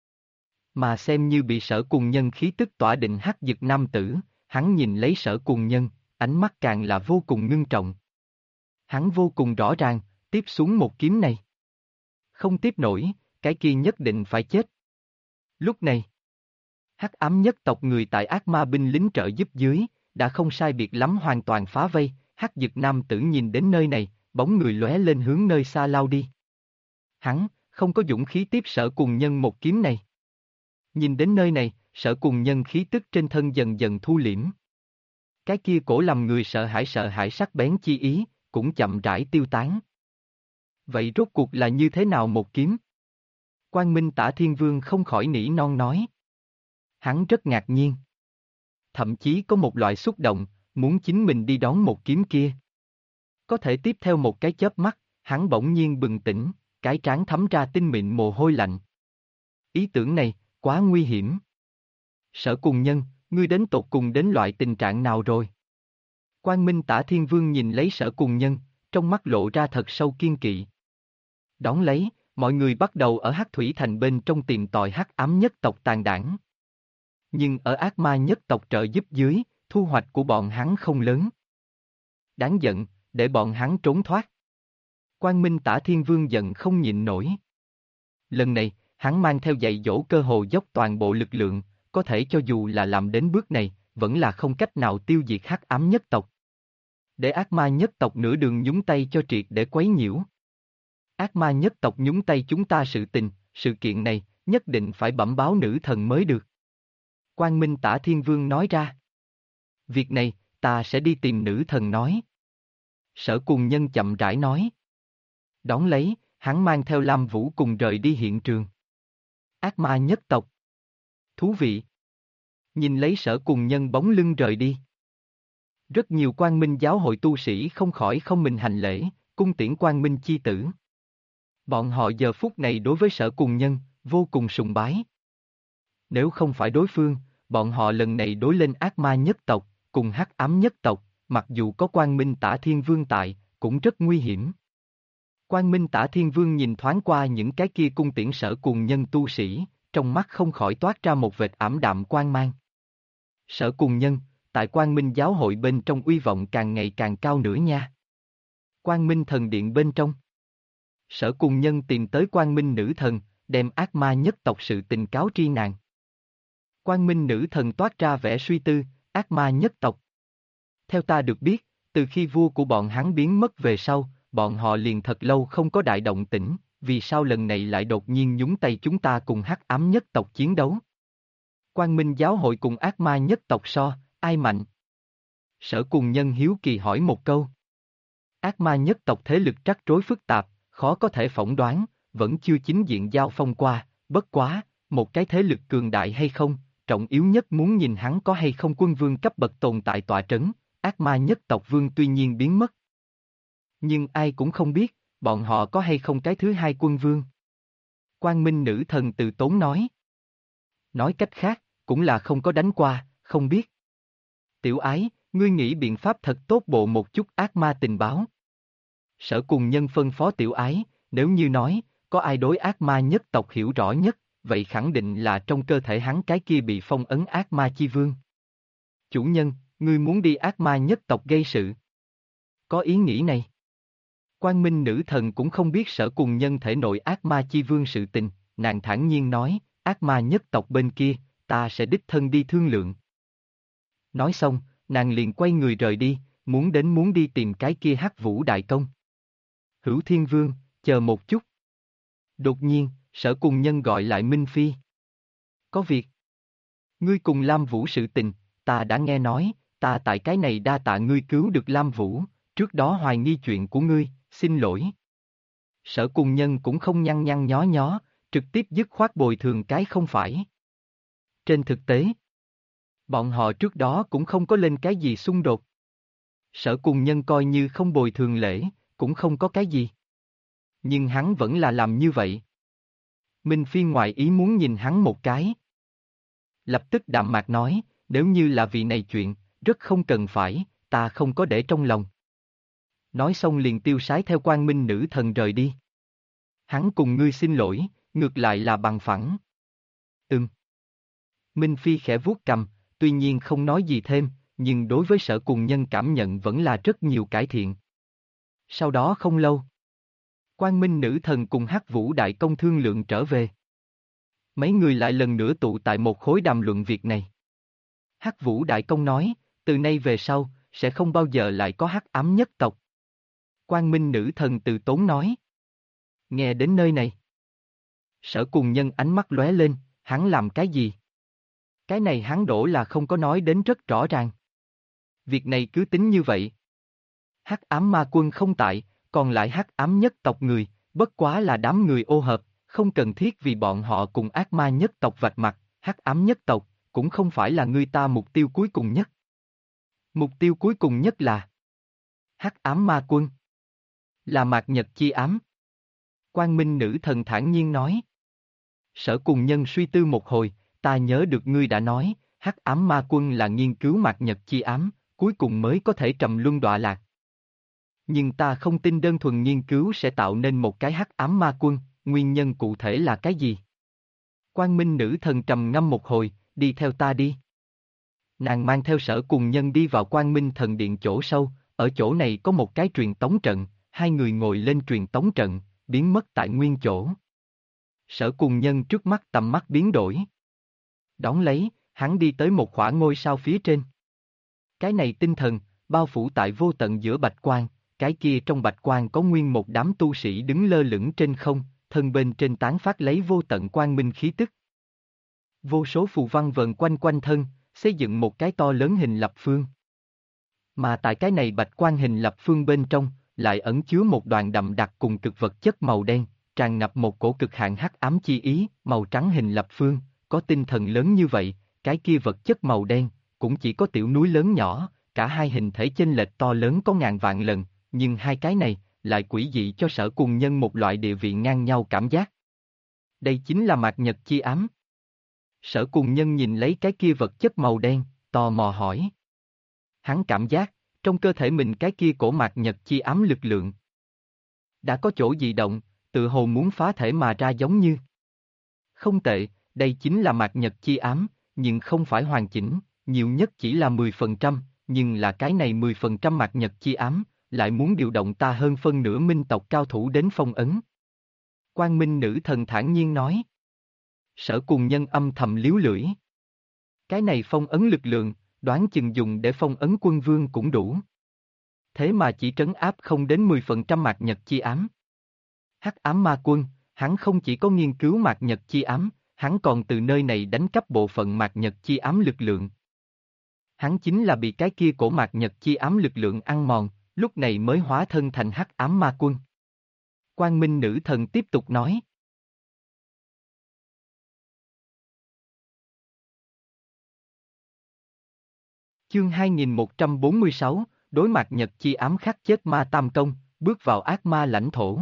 Mà xem như bị Sở Cùng Nhân khí tức tỏa định hắc dực nam tử, hắn nhìn lấy Sở Cùng Nhân, ánh mắt càng là vô cùng ngưng trọng. Hắn vô cùng rõ ràng, tiếp xuống một kiếm này. Không tiếp nổi, cái kia nhất định phải chết. Lúc này, hắc ám nhất tộc người tại ác ma binh lính trợ giúp dưới, đã không sai biệt lắm hoàn toàn phá vây, hắc dực nam tử nhìn đến nơi này, bóng người lóe lên hướng nơi xa lao đi. Hắn, không có dũng khí tiếp Sở Cùng Nhân một kiếm này. Nhìn đến nơi này, Sở Cùng Nhân khí tức trên thân dần dần thu liễm. Cái kia cổ làm người sợ hãi sắc bén chi ý, cũng chậm rãi tiêu tán. Vậy rốt cuộc là như thế nào một kiếm? Quang Minh Tả Thiên Vương không khỏi nỉ non nói. Hắn rất ngạc nhiên. Thậm chí có một loại xúc động, muốn chính mình đi đón một kiếm kia. Có thể tiếp theo một cái chớp mắt, hắn bỗng nhiên bừng tỉnh, cái trán thấm ra tinh mịn mồ hôi lạnh. Ý tưởng này, quá nguy hiểm. Sở Cùng Nhân, ngươi đến tột cùng đến loại tình trạng nào rồi? Quang Minh Tả Thiên Vương nhìn lấy Sở Cùng Nhân, trong mắt lộ ra thật sâu kiên kỵ. Đón lấy, mọi người bắt đầu ở Hắc Thủy Thành bên trong tìm tòi hắc ám nhất tộc tàn đảng. Nhưng ở ác ma nhất tộc trợ giúp dưới, thu hoạch của bọn hắn không lớn. Đáng giận, để bọn hắn trốn thoát. Quang Minh Tả Thiên Vương giận không nhịn nổi. Lần này, hắn mang theo dạy dỗ cơ hồ dốc toàn bộ lực lượng, có thể cho dù là làm đến bước này, vẫn là không cách nào tiêu diệt hắc ám nhất tộc. Để ác ma nhất tộc nửa đường nhúng tay cho triệt để quấy nhiễu. Ác ma nhất tộc nhúng tay chúng ta sự kiện này, nhất định phải bẩm báo nữ thần mới được. Quang Minh Tả Thiên Vương nói ra. Việc này, ta sẽ đi tìm nữ thần nói. Sở Cùng Nhân chậm rãi nói. Đón lấy, hắn mang theo Lam Vũ cùng rời đi hiện trường. Ác ma nhất tộc. Thú vị. Nhìn lấy Sở Cùng Nhân bóng lưng rời đi. Rất nhiều Quang Minh giáo hội tu sĩ không khỏi không mình hành lễ, cung tiễn Quang Minh chi tử. Bọn họ giờ phút này đối với Sở Cùng Nhân, vô cùng sùng bái. Nếu không phải đối phương, bọn họ lần này đối lên ác ma nhất tộc, cùng hắc ám nhất tộc, mặc dù có Quang Minh Tả Thiên Vương tại, cũng rất nguy hiểm. Quang Minh Tả Thiên Vương nhìn thoáng qua những cái kia cung tiễn Sở Cùng Nhân tu sĩ, trong mắt không khỏi toát ra một vệt ảm đạm quang mang. Sở Cùng Nhân, tại Quang Minh giáo hội bên trong uy vọng càng ngày càng cao nữa nha. Quang Minh thần điện bên trong. Sở Cùng Nhân tìm tới Quang Minh nữ thần, đem ác ma nhất tộc sự tình cáo tri nàng. Quang Minh nữ thần toát ra vẻ suy tư, ác ma nhất tộc. Theo ta được biết, từ khi vua của bọn hắn biến mất về sau, bọn họ liền thật lâu không có đại động tĩnh, vì sao lần này lại đột nhiên nhúng tay chúng ta cùng hắc ám nhất tộc chiến đấu? Quang Minh giáo hội cùng ác ma nhất tộc so, ai mạnh? Sở Cùng Nhân hiếu kỳ hỏi một câu. Ác ma nhất tộc thế lực rắc rối phức tạp, khó có thể phỏng đoán, vẫn chưa chính diện giao phong qua, bất quá, một cái thế lực cường đại hay không, trọng yếu nhất muốn nhìn hắn có hay không quân vương cấp bậc tồn tại tọa trấn, ác ma nhất tộc vương tuy nhiên biến mất. Nhưng ai cũng không biết, bọn họ có hay không cái thứ hai quân vương. Quang Minh nữ thần từ tốn nói. Nói cách khác, cũng là không có đánh qua, không biết. Tiểu ái, ngươi nghĩ biện pháp thật tốt bộ một chút ác ma tình báo. Sở Cùng Nhân phân phó tiểu ái, nếu như nói, có ai đối ác ma nhất tộc hiểu rõ nhất, vậy khẳng định là trong cơ thể hắn cái kia bị phong ấn ác ma chi vương. Chủ nhân, ngươi muốn đi ác ma nhất tộc gây sự. Có ý nghĩ này. Quang Minh nữ thần cũng không biết Sở Cùng Nhân thể nội ác ma chi vương sự tình, nàng thản nhiên nói, ác ma nhất tộc bên kia, ta sẽ đích thân đi thương lượng. Nói xong, nàng liền quay người rời đi, muốn đi tìm cái kia Hắc Vũ Đại Công. Hữu Thiên Vương, chờ một chút. Đột nhiên, Sở Cùng Nhân gọi lại Minh Phi. Có việc. Ngươi cùng Lam Vũ sự tình, ta đã nghe nói, ta tại cái này đa tạ ngươi cứu được Lam Vũ, trước đó hoài nghi chuyện của ngươi, xin lỗi. Sở Cùng Nhân cũng không nhăn nhăn nhó nhó, trực tiếp dứt khoát bồi thường cái không phải. Trên thực tế, bọn họ trước đó cũng không có lên cái gì xung đột. Sở Cùng Nhân coi như không bồi thường lễ, cũng không có cái gì. Nhưng hắn vẫn là làm như vậy. Minh Phi ngoại ý muốn nhìn hắn một cái. Lập tức đạm mạc nói, nếu như là vì này chuyện, rất không cần phải, ta không có để trong lòng. Nói xong liền tiêu sái theo Quang Minh nữ thần rời đi. Hắn cùng ngươi xin lỗi, ngược lại là bằng phẳng. Minh Phi khẽ vuốt cằm, tuy nhiên không nói gì thêm, nhưng đối với Sở Cùng Nhân cảm nhận vẫn là rất nhiều cải thiện. Sau đó không lâu, Quang Minh nữ thần cùng Hắc Vũ Đại Công thương lượng trở về. Mấy người lại lần nữa tụ tại một khối đàm luận việc này. Hắc Vũ Đại Công nói, từ nay về sau, sẽ không bao giờ lại có hắc ám nhất tộc. Quang Minh nữ thần từ tốn nói. Nghe đến nơi này, Sở Cùng Nhân ánh mắt lóe lên, hắn làm cái gì? Cái này hắn đổ là không có nói đến rất rõ ràng. Việc này cứ tính như vậy. Hắc ám ma quân không tại, còn lại hắc ám nhất tộc người, bất quá là đám người ô hợp, không cần thiết vì bọn họ cùng ác ma nhất tộc vạch mặt, hắc ám nhất tộc, cũng không phải là người ta mục tiêu cuối cùng nhất. Mục tiêu cuối cùng nhất là hắc ám ma quân. Là mạt nhật chi ám. Quang Minh nữ thần thản nhiên nói. Sở Cùng Nhân suy tư một hồi, ta nhớ được ngươi đã nói, hắc ám ma quân là nghiên cứu mạt nhật chi ám, cuối cùng mới có thể trầm luân đọa lạc. Nhưng ta không tin đơn thuần nghiên cứu sẽ tạo nên một cái hắc ám ma quân, nguyên nhân cụ thể là cái gì? Quang Minh nữ thần trầm ngâm một hồi, đi theo ta đi. Nàng mang theo Sở Cùng Nhân đi vào Quang Minh thần điện chỗ sâu, ở chỗ này có một cái truyền tống trận, hai người ngồi lên truyền tống trận, biến mất tại nguyên chỗ. Sở Cùng Nhân trước mắt tầm mắt biến đổi. Đón lấy, hắn đi tới một khỏa ngôi sao phía trên. Cái này tinh thần, bao phủ tại vô tận giữa bạch quang, cái kia trong bạch quang có nguyên một đám tu sĩ đứng lơ lửng trên không, thân bên trên tán phát lấy vô tận quang minh khí tức. Vô số phù văn vần quanh quanh thân, xây dựng một cái to lớn hình lập phương. Mà tại cái này bạch quang hình lập phương bên trong, lại ẩn chứa một đoàn đậm đặc cùng cực vật chất màu đen, tràn ngập một cổ cực hạn hắc ám chi ý, màu trắng hình lập phương, có tinh thần lớn như vậy, cái kia vật chất màu đen, cũng chỉ có tiểu núi lớn nhỏ, cả hai hình thể chênh lệch to lớn có ngàn vạn lần, nhưng hai cái này, lại quỷ dị cho Sở Cùng Nhân một loại địa vị ngang nhau cảm giác. Đây chính là mạt nhật chi ám. Sở Cùng Nhân nhìn lấy cái kia vật chất màu đen, tò mò hỏi. Hắn cảm giác, trong cơ thể mình cái kia cổ mạt nhật chi ám lực lượng. Đã có chỗ dị động, tự hồ muốn phá thể mà ra giống như. Không tệ, đây chính là mạt nhật chi ám, nhưng không phải hoàn chỉnh, nhiều nhất chỉ là 10%, nhưng là cái này 10% mạt nhật chi ám, lại muốn điều động ta hơn phân nửa minh tộc cao thủ đến phong ấn. Quang Minh Nữ Thần thản nhiên nói. Sở Cùng Nhân âm thầm liếu lưỡi. Cái này phong ấn lực lượng, đoán chừng dùng để phong ấn quân vương cũng đủ. Thế mà chỉ trấn áp không đến 10% mạt nhật chi ám. Hắc ám ma quân, hắn không chỉ có nghiên cứu mạt nhật chi ám, hắn còn từ nơi này đánh cắp bộ phận mạt nhật chi ám lực lượng. Hắn chính là bị cái kia cổ mạt nhật chi ám lực lượng ăn mòn, lúc này mới hóa thân thành hắc ám ma quân. Quang Minh Nữ Thần tiếp tục nói. Chương 2146, đối mặt nhật chi ám khắc chết ma tam công, bước vào ác ma lãnh thổ.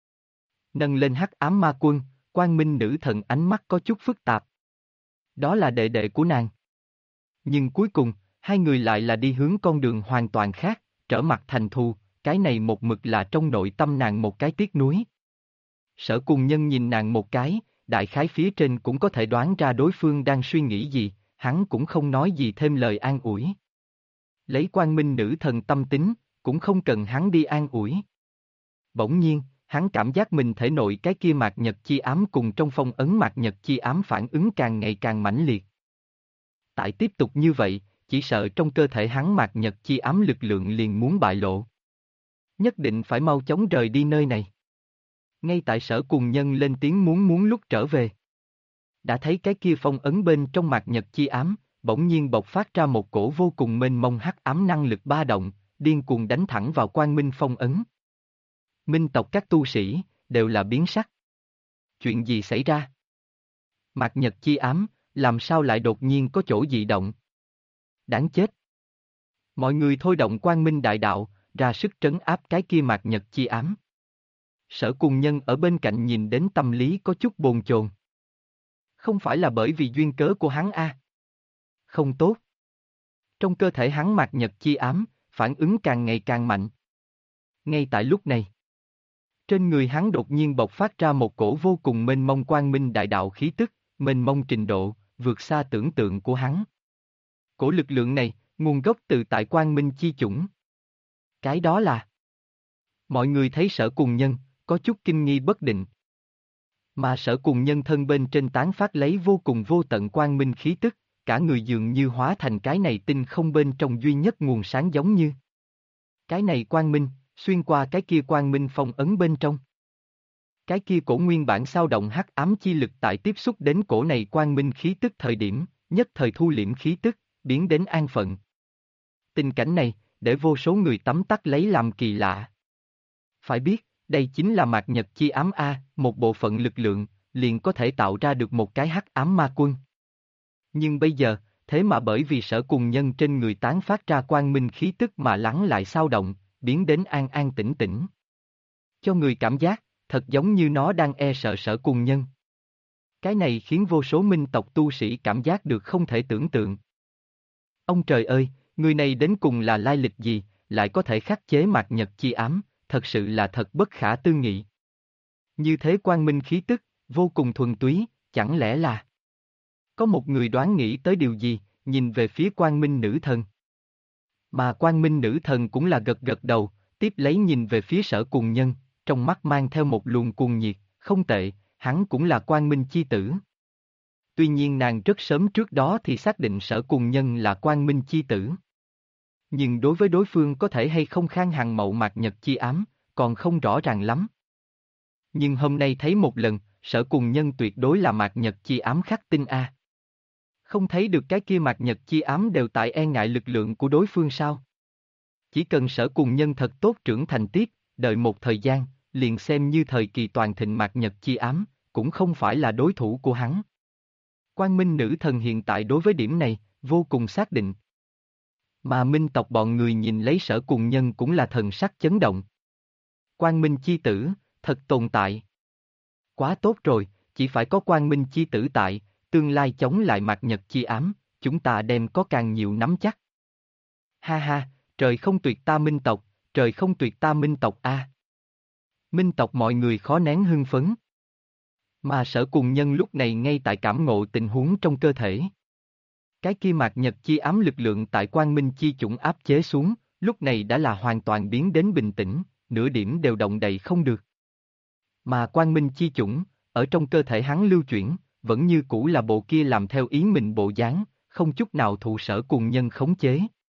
Nâng lên hắc ám ma quân, Quang Minh Nữ Thần ánh mắt có chút phức tạp. Đó là đệ đệ của nàng. Nhưng cuối cùng, hai người lại là đi hướng con đường hoàn toàn khác, trở mặt thành thù, cái này một mực là trong nội tâm nàng một cái tiếc nuối. Sở Cùng Nhân nhìn nàng một cái, đại khái phía trên cũng có thể đoán ra đối phương đang suy nghĩ gì, hắn cũng không nói gì thêm lời an ủi. Lấy Quang Minh Nữ Thần tâm tính, cũng không cần hắn đi an ủi. Bỗng nhiên, hắn cảm giác mình thể nội cái kia mạt nhật chi ám cùng trong phong ấn mạt nhật chi ám phản ứng càng ngày càng mãnh liệt. Tại tiếp tục như vậy, chỉ sợ trong cơ thể hắn mạt nhật chi ám lực lượng liền muốn bại lộ. Nhất định phải mau chóng rời đi nơi này. Ngay tại Sở Cùng Nhân lên tiếng muốn lúc trở về. Đã thấy cái kia phong ấn bên trong mạt nhật chi ám, bỗng nhiên bộc phát ra một cổ vô cùng mênh mông hắc ám năng lực ba động, điên cuồng đánh thẳng vào Quang Minh phong ấn. Minh tộc các tu sĩ, đều là biến sắc. Chuyện gì xảy ra? Mạt nhật chi ám, làm sao lại đột nhiên có chỗ dị động? Đáng chết! Mọi người thôi động Quang Minh đại đạo, ra sức trấn áp cái kia mạt nhật chi ám. Sở Cùng Nhân ở bên cạnh nhìn đến tâm lý có chút bồn chồn. Không phải là bởi vì duyên cớ của hắn a? Không tốt. Trong cơ thể hắn mạt nhật chi ám, phản ứng càng ngày càng mạnh. Ngay tại lúc này, trên người hắn đột nhiên bộc phát ra một cổ vô cùng mênh mông quang minh đại đạo khí tức, mênh mông trình độ, vượt xa tưởng tượng của hắn. Cổ lực lượng này, nguồn gốc từ tại quang minh chi chủng. Cái đó là... Mọi người thấy Sở Cùng Nhân, có chút kinh nghi bất định. Mà Sở Cùng Nhân thân bên trên tán phát lấy vô cùng vô tận quang minh khí tức, cả người dường như hóa thành cái này tinh không bên trong duy nhất nguồn sáng giống như. Cái này quang minh, xuyên qua cái kia quang minh phong ấn bên trong. Cái kia cổ nguyên bản sao động hắc ám chi lực tại tiếp xúc đến cổ này quang minh khí tức thời điểm, nhất thời thu liễm khí tức, biến đến an phận. Tình cảnh này, để vô số người tấm tắc lấy làm kỳ lạ. Phải biết, đây chính là mạt nhật chi ám A, một bộ phận lực lượng, liền có thể tạo ra được một cái hắc ám ma quân. Nhưng bây giờ, thế mà bởi vì Sở Cùng Nhân trên người tán phát ra quang minh khí tức mà lắng lại sao động, biến đến an an tĩnh tĩnh. Cho người cảm giác, thật giống như nó đang e sợ Sở Cùng Nhân. Cái này khiến vô số minh tộc tu sĩ cảm giác được không thể tưởng tượng. Ông trời ơi, người này đến cùng là lai lịch gì, lại có thể khắc chế mạt nhật chi ám, thật sự là thật bất khả tư nghị. Như thế quang minh khí tức, vô cùng thuần túy, chẳng lẽ là... Có một người đoán nghĩ tới điều gì, nhìn về phía Quang Minh Nữ Thần. Mà Quang Minh Nữ Thần cũng là gật gật đầu, tiếp lấy nhìn về phía Sở Cùng Nhân, trong mắt mang theo một luồng cuồng nhiệt, không tệ, hắn cũng là Quang Minh chi tử. Tuy nhiên nàng rất sớm trước đó thì xác định Sở Cùng Nhân là Quang Minh chi tử. Nhưng đối với đối phương có thể hay không khang hàng mậu mạt nhật chi ám, còn không rõ ràng lắm. Nhưng hôm nay thấy một lần, Sở Cùng Nhân tuyệt đối là mạt nhật chi ám khắc tinh A. Không thấy được cái kia mạt nhật chi ám đều tại e ngại lực lượng của đối phương sao? Chỉ cần Sở Cùng Nhân thật tốt trưởng thành tiếp, đợi một thời gian, liền xem như thời kỳ toàn thịnh mạt nhật chi ám, cũng không phải là đối thủ của hắn. Quang Minh nữ thần hiện tại đối với điểm này, vô cùng xác định. Mà Minh tộc bọn người nhìn lấy Sở Cùng Nhân cũng là thần sắc chấn động. Quang Minh chi tử, thật tồn tại. Quá tốt rồi, chỉ phải có Quang Minh chi tử tại, tương lai chống lại Mạt Nhật chi ám, chúng ta đem có càng nhiều nắm chắc. Ha ha, trời không tuyệt ta Minh tộc, trời không tuyệt ta Minh tộc a. Minh tộc mọi người khó nén hưng phấn. Mà Sở Cùng Nhân lúc này ngay tại cảm ngộ tình huống trong cơ thể. Cái kia Mạt Nhật chi ám lực lượng tại Quang Minh chi chủng áp chế xuống, lúc này đã là hoàn toàn biến đến bình tĩnh, nửa điểm đều động đậy không được. Mà Quang Minh chi chủng, ở trong cơ thể hắn lưu chuyển, vẫn như cũ là bộ kia làm theo ý mình bộ dáng, không chút nào thụ Sở Cùng Nhân khống chế.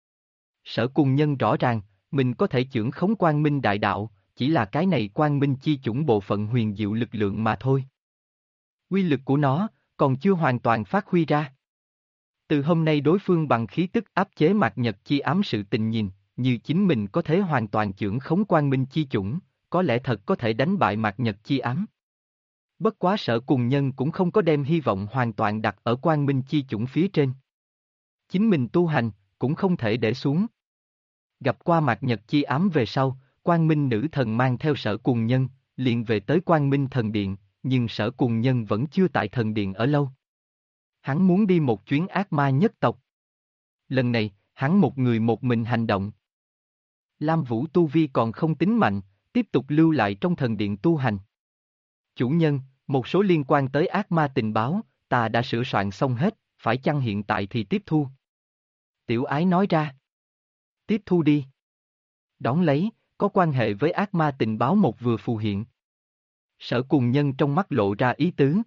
Sở Cùng Nhân rõ ràng, mình có thể chưởng khống Quang Minh đại đạo, chỉ là cái này Quang Minh chi chủng bộ phận huyền diệu lực lượng mà thôi. Quy lực của nó, còn chưa hoàn toàn phát huy ra. Từ hôm nay đối phương bằng khí tức áp chế Mạt Nhật chi ám sự tình nhìn, như chính mình có thể hoàn toàn chưởng khống Quang Minh chi chủng, có lẽ thật có thể đánh bại Mạt Nhật chi ám. Bất quá Sở Cùng Nhân cũng không có đem hy vọng hoàn toàn đặt ở Quang Minh chi chủng phía trên. Chính mình tu hành, cũng không thể để xuống. Gặp qua Mạt Nhật chi ám về sau, Quang Minh nữ thần mang theo Sở Cùng Nhân, liền về tới Quang Minh thần điện, nhưng Sở Cùng Nhân vẫn chưa tại thần điện ở lâu. Hắn muốn đi một chuyến ác ma nhất tộc. Lần này, hắn một người một mình hành động. Lam Vũ tu vi còn không tính mạnh, tiếp tục lưu lại trong thần điện tu hành. Chủ nhân, một số liên quan tới ác ma tình báo, ta đã sửa soạn xong hết, phải chăng hiện tại thì tiếp thu? Tiểu Ái nói ra. Tiếp thu đi. Đón lấy, có quan hệ với ác ma tình báo một vừa phù hiện. Sở Cùng Nhân trong mắt lộ ra ý tứ.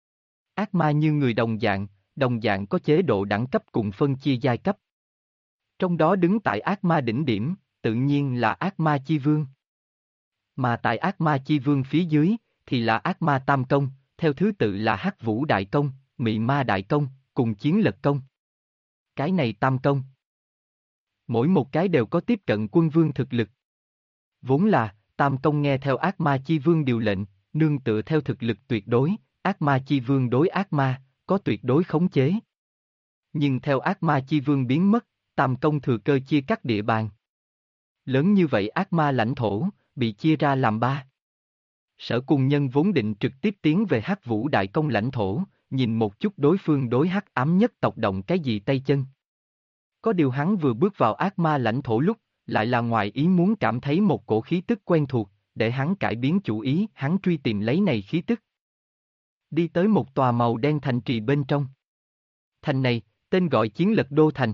Ác ma như người đồng dạng có chế độ đẳng cấp cùng phân chia giai cấp. Trong đó đứng tại ác ma đỉnh điểm, tự nhiên là ác ma chi vương. Mà tại ác ma chi vương phía dưới, thì là ác ma tam công, theo thứ tự là Hắc Vũ đại công, Mị Ma đại công, cùng Chiến Lật công. Cái này tam công. Mỗi một cái đều có tiếp cận quân vương thực lực. Vốn là, tam công nghe theo ác ma chi vương điều lệnh, nương tựa theo thực lực tuyệt đối, ác ma chi vương đối ác ma, có tuyệt đối khống chế. Nhưng theo ác ma chi vương biến mất, tam công thừa cơ chia cắt địa bàn. Lớn như vậy ác ma lãnh thổ, bị chia ra làm ba. Sở Cùng Nhân vốn định trực tiếp tiến về Hắc Vũ đại công lãnh thổ, nhìn một chút đối phương đối hắc ám nhất tộc động cái gì tay chân. Có điều hắn vừa bước vào ác ma lãnh thổ lúc, lại là ngoài ý muốn cảm thấy một cổ khí tức quen thuộc, để hắn cải biến chủ ý, hắn truy tìm lấy này khí tức. Đi tới một tòa màu đen thành trì bên trong. Thành này, tên gọi Chiến Lật Đô Thành.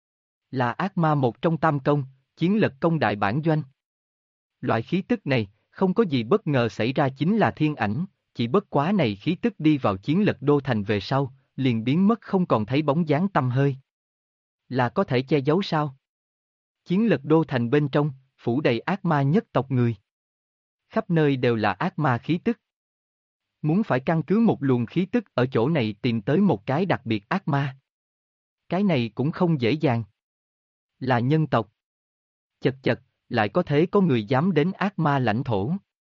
Là ác ma một trong tam công, Chiến Lật công đại bản doanh. Loại khí tức này, không có gì bất ngờ xảy ra chính là thiên ảnh, chỉ bất quá này khí tức đi vào Chiến Lật Đô Thành về sau, liền biến mất không còn thấy bóng dáng tăm hơi. Là có thể che giấu sao? Chiến Lật Đô Thành bên trong, phủ đầy ác ma nhất tộc người. Khắp nơi đều là ác ma khí tức. Muốn phải căn cứ một luồng khí tức ở chỗ này tìm tới một cái đặc biệt ác ma. Cái này cũng không dễ dàng. Là nhân tộc. Chật chật, lại có thể có người dám đến ác ma lãnh thổ.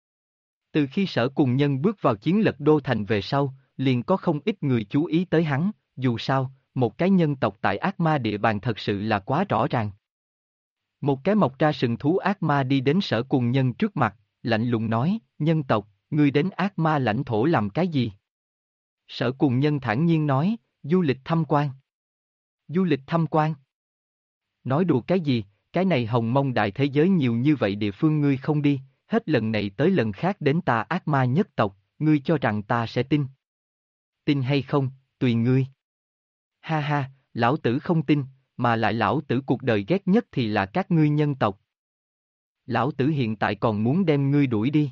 Từ khi Sở Cùng Nhân bước vào Chiến Lật Đô Thành về sau, liền có không ít người chú ý tới hắn, dù sao, một cái nhân tộc tại ác ma địa bàn thật sự là quá rõ ràng. Một cái mọc ra sừng thú ác ma đi đến Sở Cùng Nhân trước mặt, lạnh lùng nói, nhân tộc, ngươi đến ác ma lãnh thổ làm cái gì? Sở Cùng Nhân thản nhiên nói, du lịch tham quan. Du lịch tham quan? Nói đùa cái gì, cái này hồng mông đại thế giới nhiều như vậy địa phương ngươi không đi, hết lần này tới lần khác đến ta ác ma nhất tộc, ngươi cho rằng ta sẽ tin. Tin hay không, tùy ngươi. Ha ha, lão tử không tin, mà lại lão tử cuộc đời ghét nhất thì là các ngươi nhân tộc. Lão tử hiện tại còn muốn đem ngươi đuổi đi.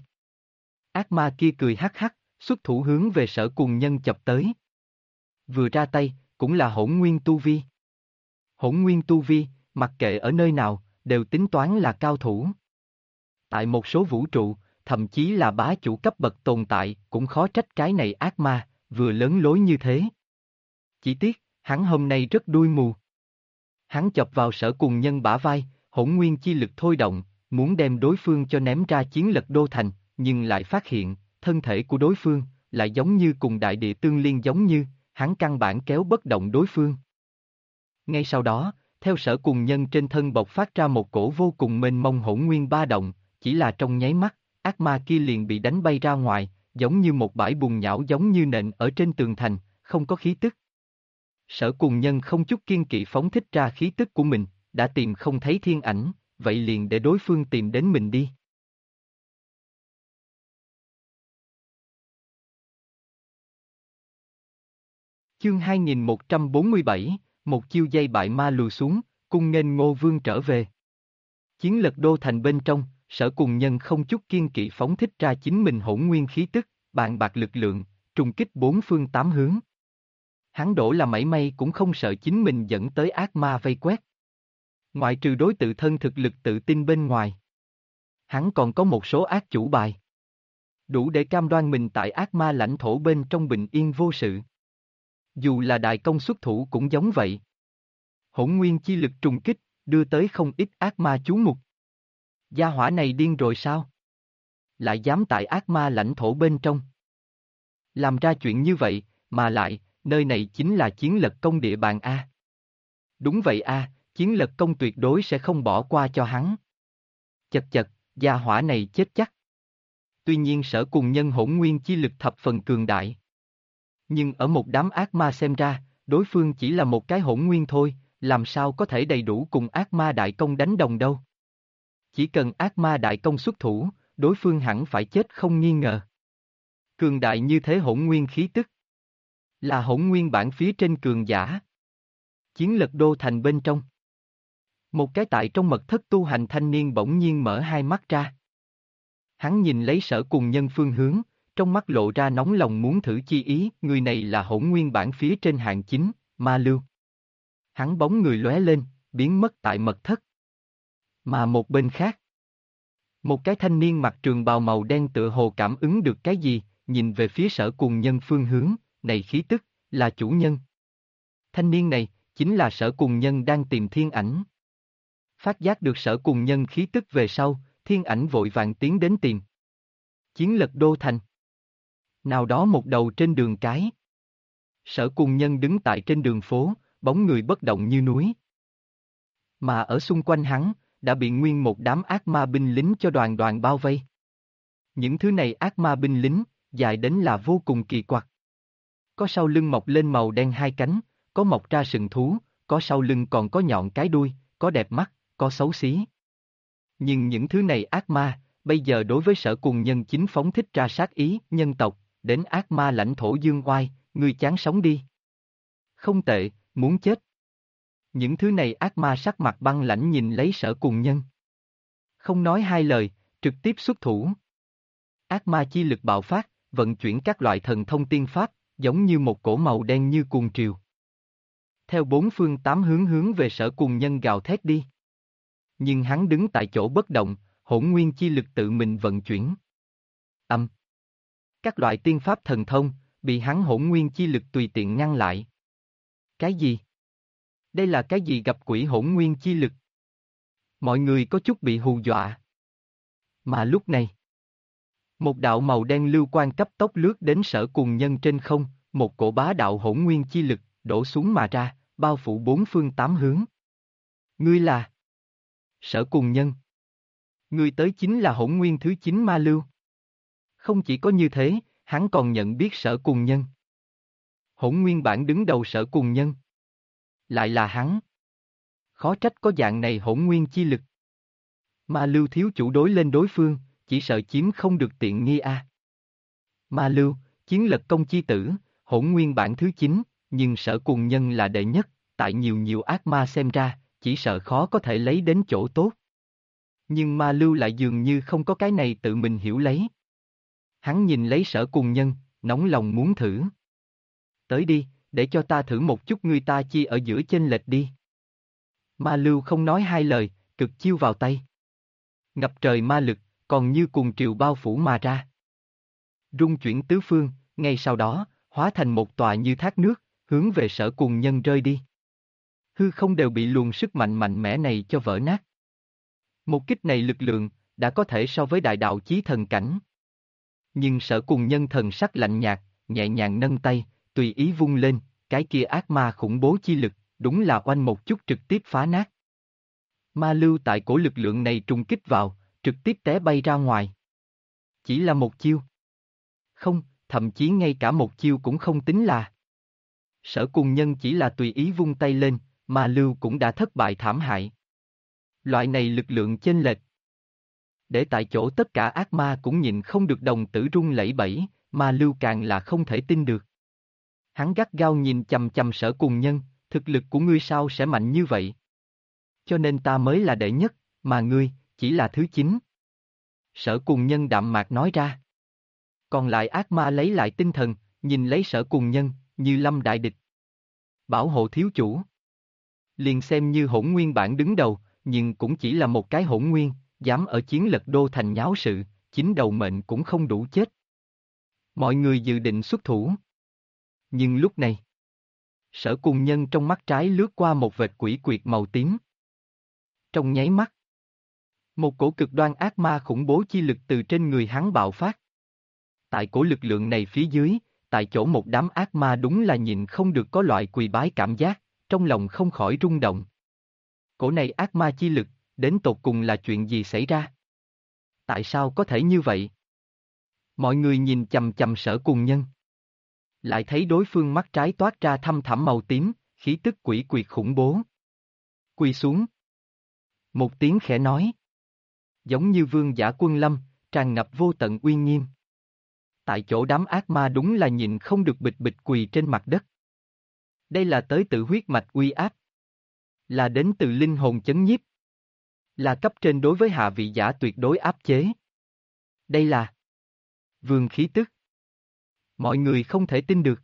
Ác ma kia cười hắc hắc, xuất thủ hướng về Sở Cùng Nhân chập tới. Vừa ra tay, cũng là hỗn nguyên tu vi. Hỗn nguyên tu vi, mặc kệ ở nơi nào, đều tính toán là cao thủ. Tại một số vũ trụ, thậm chí là bá chủ cấp bậc tồn tại, cũng khó trách cái này ác ma, vừa lớn lối như thế. Chỉ tiếc, hắn hôm nay rất đuôi mù. Hắn chọc vào Sở Cùng Nhân bả vai, hỗn nguyên chi lực thôi động, muốn đem đối phương cho ném ra Chiến Lật Đô Thành, nhưng lại phát hiện, thân thể của đối phương, lại giống như cùng đại địa tương liên giống như, hắn căn bản kéo bất động đối phương. Ngay sau đó, theo Sở Cùng Nhân trên thân bộc phát ra một cổ vô cùng mênh mông hỗn nguyên ba động, chỉ là trong nháy mắt, ác ma kia liền bị đánh bay ra ngoài, giống như một bãi bùn nhão giống như nện ở trên tường thành, không có khí tức. Sở Cùng Nhân không chút kiên kỵ phóng thích ra khí tức của mình, đã tìm không thấy thiên ảnh, vậy liền để đối phương tìm đến mình đi. Chương 2147, một chiêu dây bại ma lùi xuống, cung nghênh Ngô Vương trở về. Chiến lật đô thành bên trong, Sở Cùng Nhân không chút kiên kỵ phóng thích ra chính mình hỗn nguyên khí tức, bàn bạc lực lượng, trùng kích bốn phương tám hướng. Hắn đổ là mảy may cũng không sợ chính mình dẫn tới ác ma vây quét. Ngoại trừ đối tự thân thực lực tự tin bên ngoài, hắn còn có một số ác chủ bài. Đủ để cam đoan mình tại ác ma lãnh thổ bên trong bình yên vô sự. Dù là đại công xuất thủ cũng giống vậy. Hỗn nguyên chi lực trùng kích, đưa tới không ít ác ma chú mục. Gia hỏa này điên rồi sao? Lại dám tại ác ma lãnh thổ bên trong. Làm ra chuyện như vậy, mà lại, nơi này chính là chiến lật công địa bàn A. Đúng vậy A, chiến lật công tuyệt đối sẽ không bỏ qua cho hắn. Chật chật, gia hỏa này chết chắc. Tuy nhiên Sở Cùng Nhân hỗn nguyên chi lực thập phần cường đại. Nhưng ở một đám ác ma xem ra, đối phương chỉ là một cái hỗn nguyên thôi, làm sao có thể đầy đủ cùng ác ma đại công đánh đồng đâu. Chỉ cần ác ma đại công xuất thủ, đối phương hẳn phải chết không nghi ngờ. Cường đại như thế hỗn nguyên khí tức. Là hỗn nguyên bản phía trên cường giả. Chiến lật đô thành bên trong. Một cái tại trong mật thất tu hành thanh niên bỗng nhiên mở hai mắt ra. Hắn nhìn lấy Sở Cùng Nhân phương hướng, trong mắt lộ ra nóng lòng muốn thử chi ý, người này là hỗn nguyên bản phía trên hạng chính, Ma Lưu. Hắn bóng người lóe lên, biến mất tại mật thất. Mà một bên khác, một cái thanh niên mặc trường bào màu đen tựa hồ cảm ứng được cái gì, nhìn về phía Sở Cùng Nhân phương hướng, này khí tức, là chủ nhân. Thanh niên này, chính là Sở Cùng Nhân đang tìm thiên ảnh. Phát giác được Sở Cùng Nhân khí tức về sau, thiên ảnh vội vàng tiến đến tìm. Chiến lật đô thành. Nào đó một đầu trên đường cái. Sở Cùng Nhân đứng tại trên đường phố, bóng người bất động như núi. Mà ở xung quanh hắn, đã bị nguyên một đám ác ma binh lính cho đoàn đoàn bao vây. Những thứ này ác ma binh lính, dài đến là vô cùng kỳ quặc. Có sau lưng mọc lên màu đen hai cánh, có mọc ra sừng thú, có sau lưng còn có nhọn cái đuôi, có đẹp mắt, có xấu xí. Nhưng những thứ này ác ma, bây giờ đối với Sở Cùng Nhân chính phóng thích ra sát ý, nhân tộc, đến ác ma lãnh thổ dương oai, ngươi chán sống đi. Không tệ, muốn chết. Những thứ này ác ma sắc mặt băng lãnh nhìn lấy Sở Cùng Nhân. Không nói hai lời, trực tiếp xuất thủ. Ác ma chi lực bạo phát, vận chuyển các loại thần thông tiên pháp, giống như một cổ màu đen như cuồng triều. Theo bốn phương tám hướng hướng về Sở Cùng Nhân gào thét đi. Nhưng hắn đứng tại chỗ bất động, hỗn nguyên chi lực tự mình vận chuyển. Các loại tiên pháp thần thông, bị hắn hỗn nguyên chi lực tùy tiện ngăn lại. Cái gì? Đây là cái gì gặp quỷ hỗn nguyên chi lực? Mọi người có chút bị hù dọa. Mà lúc này, một đạo màu đen lưu quang cấp tốc lướt đến Sở Cùng Nhân trên không, một cổ bá đạo hỗn nguyên chi lực, đổ xuống mà ra, bao phủ bốn phương tám hướng. Ngươi là Sở Cùng Nhân. Ngươi tới chính là hỗn nguyên thứ 9 Ma Lưu. Không chỉ có như thế, hắn còn nhận biết Sở Cùng Nhân. Hỗn nguyên bản đứng đầu Sở Cùng Nhân. Lại là hắn. Khó trách có dạng này hỗn nguyên chi lực. Ma Lưu thiếu chủ đối lên đối phương, chỉ sợ chiếm không được tiện nghi a. Ma Lưu, chiến lật công chi tử, hỗn nguyên bản thứ 9, nhưng Sở Cùng Nhân là đệ nhất, tại nhiều ác ma xem ra, chỉ sợ khó có thể lấy đến chỗ tốt. Nhưng Ma Lưu lại dường như không có cái này tự mình hiểu lấy. Hắn nhìn lấy Sở Cùng Nhân, nóng lòng muốn thử. Tới đi, để cho ta thử một chút ngươi ta chi ở giữa chênh lệch đi. Ma Lưu không nói hai lời, cực chiêu vào tay. Ngập trời ma lực, còn như cuồng triều bao phủ mà ra. Rung chuyển tứ phương, ngay sau đó, hóa thành một tòa như thác nước, hướng về Sở Cùng Nhân rơi đi. Hư không đều bị luồng sức mạnh mạnh mẽ này cho vỡ nát. Một kích này lực lượng, đã có thể so với đại đạo chí thần cảnh. Nhưng Sở Cùng Nhân thần sắc lạnh nhạt, nhẹ nhàng nâng tay, tùy ý vung lên, cái kia ác ma khủng bố chi lực, đúng là oanh một chút trực tiếp phá nát. Ma lưu tại cổ lực lượng này trùng kích vào, trực tiếp té bay ra ngoài. Chỉ là một chiêu. Không, thậm chí ngay cả một chiêu cũng không tính là. Sở Cùng Nhân chỉ là tùy ý vung tay lên, ma lưu cũng đã thất bại thảm hại. Loại này lực lượng chênh lệch. Để tại chỗ tất cả ác ma cũng nhịn không được đồng tử run lẩy bẩy, ma lưu càng là không thể tin được. Hắn gắt gao nhìn chằm chằm Sở Cùng Nhân, thực lực của ngươi sao sẽ mạnh như vậy? Cho nên ta mới là đệ nhất, mà ngươi, chỉ là thứ 9. Sở Cùng Nhân đạm mạc nói ra. Còn lại ác ma lấy lại tinh thần, nhìn lấy Sở Cùng Nhân, như lâm đại địch. Bảo hộ thiếu chủ. Liền xem như hỗn nguyên bản đứng đầu, nhưng cũng chỉ là một cái hỗn nguyên, dám ở chiến lật đô thành nháo sự, chính đầu mệnh cũng không đủ chết. Mọi người dự định xuất thủ. Nhưng lúc này, Sở Cùng Nhân trong mắt trái lướt qua một vệt quỷ quyệt màu tím. Trong nháy mắt, một cổ cực đoan ác ma khủng bố chi lực từ trên người hắn bạo phát. Tại cổ lực lượng này phía dưới, tại chỗ một đám ác ma đúng là nhịn không được có loại quỳ bái cảm giác, trong lòng không khỏi rung động. Cổ này ác ma chi lực, đến tột cùng là chuyện gì xảy ra? Tại sao có thể như vậy? Mọi người nhìn chằm chằm Sở Cùng Nhân. Lại thấy đối phương mắt trái toát ra thâm thẳm màu tím, khí tức quỷ quyệt khủng bố. Quỳ xuống. Một tiếng khẽ nói. Giống như vương giả quân lâm, tràn ngập vô tận uy nghiêm. Tại chỗ đám ác ma đúng là nhịn không được bịch bịch quỳ trên mặt đất. Đây là tới tự huyết mạch uy áp. Là đến từ linh hồn chấn nhiếp. Là cấp trên đối với hạ vị giả tuyệt đối áp chế. Đây là vương khí tức. Mọi người không thể tin được.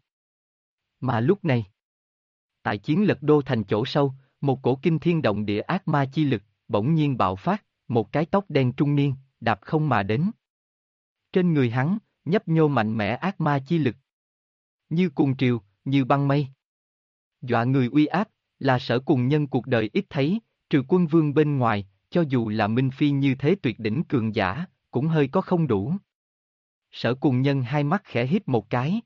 Mà lúc này, tại chiến lật đô thành chỗ sâu, một cổ kinh thiên động địa ác ma chi lực, bỗng nhiên bạo phát, một cái tóc đen trung niên, đạp không mà đến. Trên người hắn, nhấp nhô mạnh mẽ ác ma chi lực. Như cuồng triều, như băng mây. Dọa người uy áp, là Sở Cùng Nhân cuộc đời ít thấy, trừ quân vương bên ngoài, cho dù là Minh Phi như thế tuyệt đỉnh cường giả, cũng hơi có không đủ. Sở Cùng Nhân hai mắt khẽ hít một cái.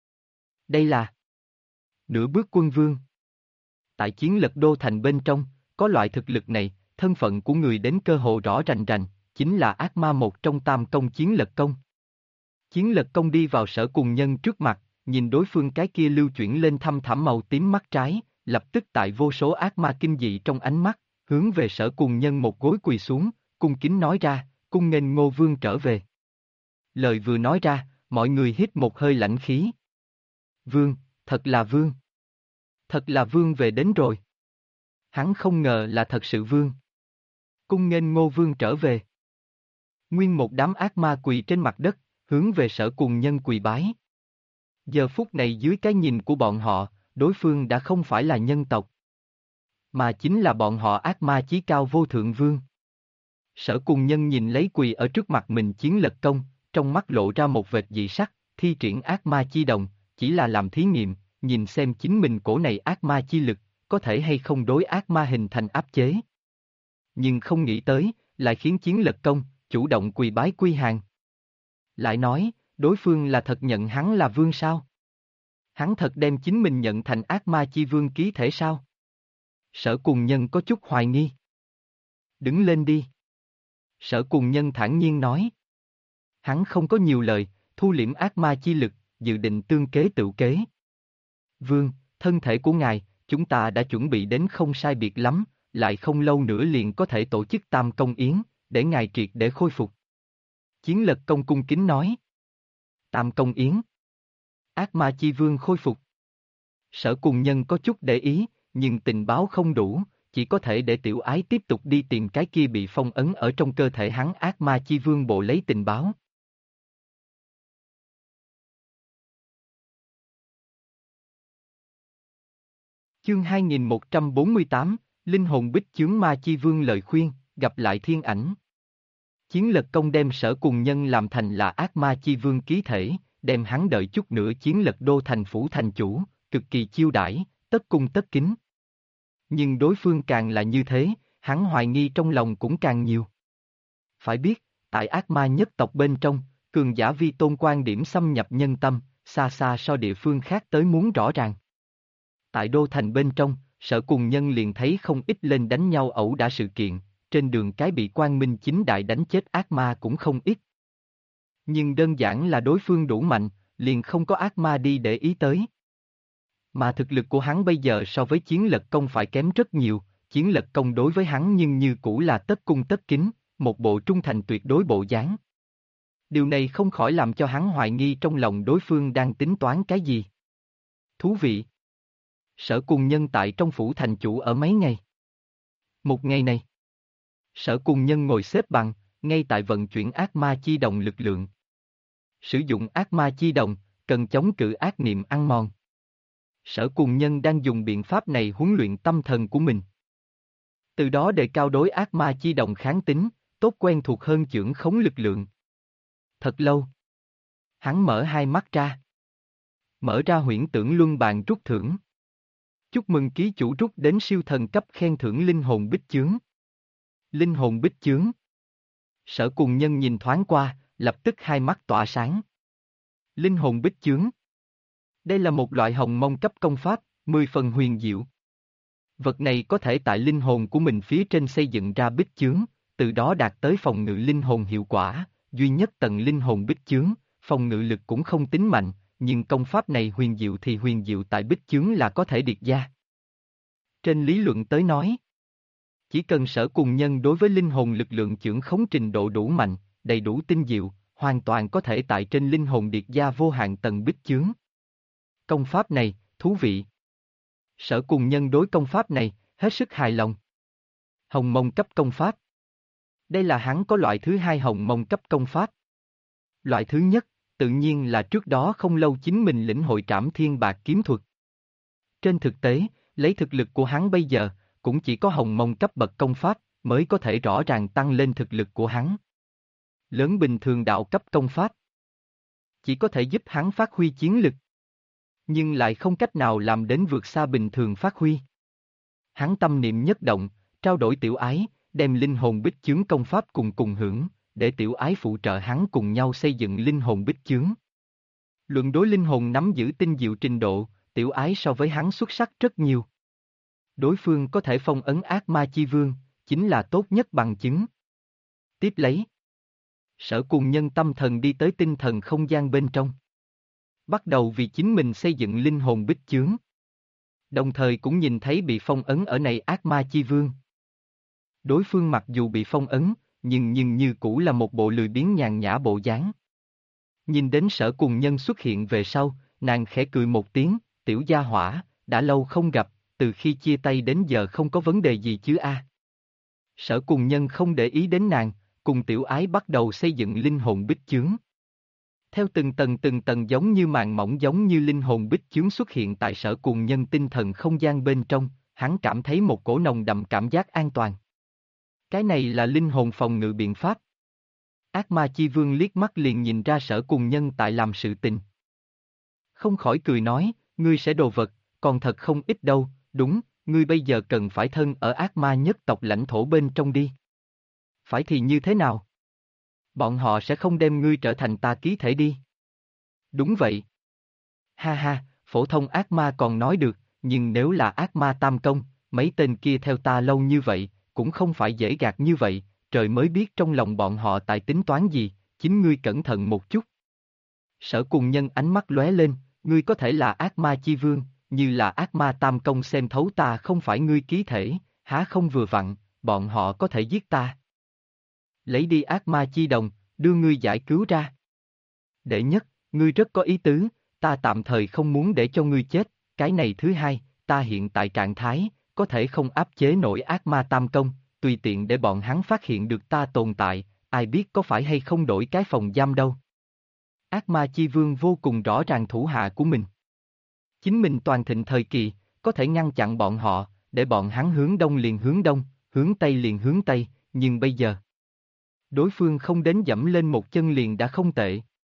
Đây là nửa bước quân vương. Tại chiến lật đô thành bên trong, có loại thực lực này, thân phận của người đến cơ hồ rõ rành rành, chính là ác ma một trong tam công chiến lật công. Chiến lật công đi vào Sở Cùng Nhân trước mặt, nhìn đối phương cái kia lưu chuyển lên thâm thẳm màu tím mắt trái, lập tức tại vô số ác ma kinh dị trong ánh mắt, hướng về Sở Cùng Nhân một gối quỳ xuống, cung kính nói ra, cung nghênh Ngô Vương trở về. Lời vừa nói ra, mọi người hít một hơi lãnh khí. Vương, thật là Vương. Thật là Vương về đến rồi. Hắn không ngờ là thật sự Vương. Cung nghênh Ngô Vương trở về. Nguyên một đám ác ma quỳ trên mặt đất, hướng về Sở Cùng Nhân quỳ bái. Giờ phút này dưới cái nhìn của bọn họ, đối phương đã không phải là nhân tộc, mà chính là bọn họ ác ma chí cao vô thượng vương. Sở Cùng Nhân nhìn lấy quỳ ở trước mặt mình chiến lật công, trong mắt lộ ra một vệt dị sắc, thi triển ác ma chi đồng, chỉ là làm thí nghiệm, nhìn xem chính mình cổ này ác ma chi lực, có thể hay không đối ác ma hình thành áp chế. Nhưng không nghĩ tới, lại khiến chiến lật công, chủ động quỳ bái quy hàng. Lại nói, đối phương là thật nhận hắn là vương sao? Hắn thật đem chính mình nhận thành ác ma chi vương ký thể sao? Sở Cùng Nhân có chút hoài nghi. Đứng lên đi. Sở Cùng Nhân thản nhiên nói. Hắn không có nhiều lời, thu liễm ác ma chi lực, dự định tương kế tựu kế. Vương, thân thể của ngài, chúng ta đã chuẩn bị đến không sai biệt lắm, lại không lâu nữa liền có thể tổ chức tam công yến, để ngài triệt để khôi phục. Chiến lật công cung kính nói. Tam công yến. Ác ma chi vương khôi phục. Sở Cùng Nhân có chút để ý, nhưng tình báo không đủ, chỉ có thể để tiểu ái tiếp tục đi tìm cái kia bị phong ấn ở trong cơ thể hắn ác ma chi vương bộ lấy tình báo. Chương 2148, Linh hồn bích chướng ma chi vương lời khuyên, gặp lại thiên ảnh. Chiến lật công đem Sở Cùng Nhân làm thành là ác ma chi vương ký thể, đem hắn đợi chút nữa chiến lật đô thành phủ thành chủ, cực kỳ chiêu đãi, tất cung tất kính. Nhưng đối phương càng là như thế, hắn hoài nghi trong lòng cũng càng nhiều. Phải biết, tại ác ma nhất tộc bên trong, cường giả vi tôn quan điểm xâm nhập nhân tâm, xa xa so địa phương khác tới muốn rõ ràng. Tại đô thành bên trong, Sở Cùng Nhân liền thấy không ít lên đánh nhau ẩu đả sự kiện, trên đường cái bị Quang Minh Chính Đại đánh chết ác ma cũng không ít. Nhưng đơn giản là đối phương đủ mạnh, liền không có ác ma đi để ý tới. Mà thực lực của hắn bây giờ so với Chiến Lật Công phải kém rất nhiều, Chiến Lật Công đối với hắn nhưng như cũ là tất cung tất kính, một bộ trung thành tuyệt đối bộ dáng. Điều này không khỏi làm cho hắn hoài nghi trong lòng đối phương đang tính toán cái gì. Thú vị. Sở Cùng Nhân tại trong phủ thành chủ ở mấy ngày. Một ngày này, Sở Cùng Nhân ngồi xếp bằng, ngay tại vận chuyển ác ma chi đồng lực lượng. Sử dụng ác ma chi đồng, cần chống cự ác niệm ăn mòn. Sở Cùng Nhân đang dùng biện pháp này huấn luyện tâm thần của mình. Từ đó đề cao đối ác ma chi đồng kháng tính, tốt quen thuộc hơn chưởng khống lực lượng. Thật lâu. Hắn mở hai mắt ra. Mở ra huyễn tưởng luân bàn rút thưởng. Chúc mừng ký chủ rút đến siêu thần cấp khen thưởng linh hồn bích chướng. Linh hồn bích chướng. Sở Cùng Nhân nhìn thoáng qua, lập tức hai mắt tỏa sáng. Linh hồn bích chướng. Đây là một loại hồng mông cấp công pháp, 10 phần huyền diệu. Vật này có thể tại linh hồn của mình phía trên xây dựng ra bích chướng, từ đó đạt tới phòng ngự linh hồn hiệu quả, duy nhất tầng linh hồn bích chướng, phòng ngự lực cũng không tính mạnh, nhưng công pháp này huyền diệu thì huyền diệu tại bích chướng là có thể điệt gia. Trên lý luận tới nói, chỉ cần Sở Cùng Nhân đối với linh hồn lực lượng chưởng khống trình độ đủ mạnh, đầy đủ tinh diệu, hoàn toàn có thể tại trên linh hồn điệt gia vô hạn tầng bích chướng. Công pháp này, thú vị. Sở Cùng Nhân đối công pháp này, hết sức hài lòng. Hồng mông cấp công pháp. Đây là hắn có loại thứ hai hồng mông cấp công pháp. Loại thứ nhất, tự nhiên là trước đó không lâu chính mình lĩnh hội Trảm Thiên Bạc kiếm thuật. Trên thực tế, lấy thực lực của hắn bây giờ, cũng chỉ có hồng mông cấp bậc công pháp, mới có thể rõ ràng tăng lên thực lực của hắn. Lớn bình thường đạo cấp công pháp. Chỉ có thể giúp hắn phát huy chiến lực. Nhưng lại không cách nào làm đến vượt xa bình thường phát huy. Hắn tâm niệm nhất động, trao đổi tiểu ái, đem linh hồn bích chướng công pháp cùng hưởng, để tiểu ái phụ trợ hắn cùng nhau xây dựng linh hồn bích chướng. Luận đối linh hồn nắm giữ tinh diệu trình độ, tiểu ái so với hắn xuất sắc rất nhiều. Đối phương có thể phong ấn ác ma chi vương, chính là tốt nhất bằng chứng. Tiếp lấy, Sở Cùng Nhân tâm thần đi tới tinh thần không gian bên trong. Bắt đầu vì chính mình xây dựng linh hồn bích chướng. Đồng thời cũng nhìn thấy bị phong ấn ở này ác ma chi vương. Đối phương mặc dù bị phong ấn, nhưng như cũ là một bộ lười biếng nhàn nhã bộ dáng. Nhìn đến Sở Cùng Nhân xuất hiện về sau, nàng khẽ cười một tiếng, tiểu gia hỏa, đã lâu không gặp, từ khi chia tay đến giờ không có vấn đề gì chứ a? Sở Cùng Nhân không để ý đến nàng, cùng tiểu ái bắt đầu xây dựng linh hồn bích chướng. Theo từng tầng giống như màn mỏng giống như linh hồn bích chướng xuất hiện tại Sở Cùng Nhân tinh thần không gian bên trong, hắn cảm thấy một cổ nồng đậm cảm giác an toàn. Cái này là linh hồn phòng ngự biện pháp. Ác ma chi vương liếc mắt liền nhìn ra Sở Cùng Nhân tại làm sự tình. Không khỏi cười nói, ngươi sẽ đồ vật, còn thật không ít đâu, đúng, ngươi bây giờ cần phải thân ở ác ma nhất tộc lãnh thổ bên trong đi. Phải thì như thế nào? Bọn họ sẽ không đem ngươi trở thành ta ký thể đi. Đúng vậy. Ha ha, phổ thông ác ma còn nói được, nhưng nếu là ác ma tam công, mấy tên kia theo ta lâu như vậy, cũng không phải dễ gạt như vậy, trời mới biết trong lòng bọn họ tại tính toán gì, chính ngươi cẩn thận một chút. Sở Cùng Nhân ánh mắt lóe lên, ngươi có thể là ác ma chi vương, như là ác ma tam công xem thấu ta không phải ngươi ký thể, há không vừa vặn, bọn họ có thể giết ta. Lấy đi ác ma chi đồng, đưa ngươi giải cứu ra. Đệ nhất, ngươi rất có ý tứ, ta tạm thời không muốn để cho ngươi chết, cái này thứ hai, ta hiện tại trạng thái, có thể không áp chế nổi ác ma tam công, tùy tiện để bọn hắn phát hiện được ta tồn tại, ai biết có phải hay không đổi cái phòng giam đâu. Ác ma chi vương vô cùng rõ ràng thủ hạ của mình. Chính mình toàn thịnh thời kỳ, có thể ngăn chặn bọn họ, để bọn hắn hướng đông liền hướng đông, hướng tây liền hướng tây, nhưng bây giờ, đối phương không đến dẫm lên một chân liền đã không tệ.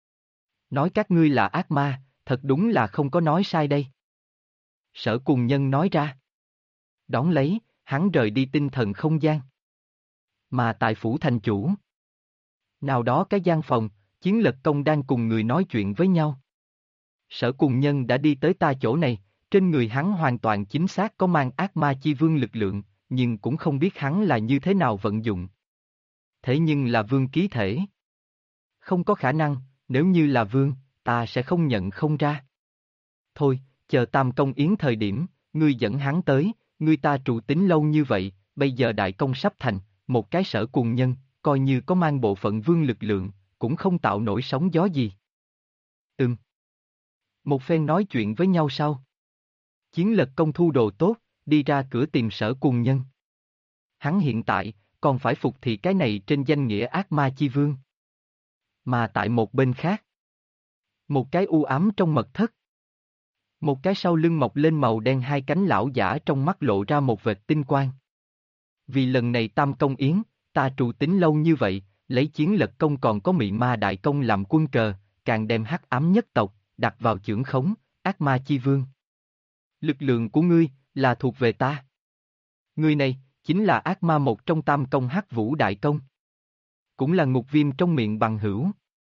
Nói các ngươi là ác ma, thật đúng là không có nói sai đây. Sở Cùng Nhân nói ra. Đón lấy, hắn rời đi tinh thần không gian. Mà tại phủ thành chủ, nào đó cái gian phòng, Chiến Lật Công đang cùng người nói chuyện với nhau. Sở Cùng Nhân đã đi tới ta chỗ này, trên người hắn hoàn toàn chính xác có mang ác ma chi vương lực lượng, nhưng cũng không biết hắn là như thế nào vận dụng. Thế nhưng là vương ký thể. Không có khả năng, nếu như là vương, ta sẽ không nhận không ra. Thôi, chờ Tam Công Yến thời điểm, ngươi dẫn hắn tới, ngươi ta trụ tính lâu như vậy, bây giờ đại công sắp thành, một cái Sở Cùng Nhân, coi như có mang bộ phận vương lực lượng, cũng không tạo nổi sóng gió gì. Một phen nói chuyện với nhau sau. Chiến Lật Công thu đồ tốt, đi ra cửa tìm Sở Cùng Nhân. Hắn hiện tại, còn phải phục thị cái này trên danh nghĩa ác ma chi vương. Mà tại một bên khác, một cái u ám trong mật thất. Một cái sau lưng mọc lên màu đen hai cánh lão giả trong mắt lộ ra một vệt tinh quang. Vì lần này Tam Công Yến, ta trụ tính lâu như vậy, lấy Chiến Lật Công còn có Mị Ma Đại Công làm quân cờ, càng đem hắc ám nhất tộc, đặt vào chưởng khống, ác ma chi vương. Lực lượng của ngươi, là thuộc về ta. Người này, chính là ác ma một trong Tam Công Hắc Vũ Đại Công. Cũng là ngục viêm trong miệng bằng hữu.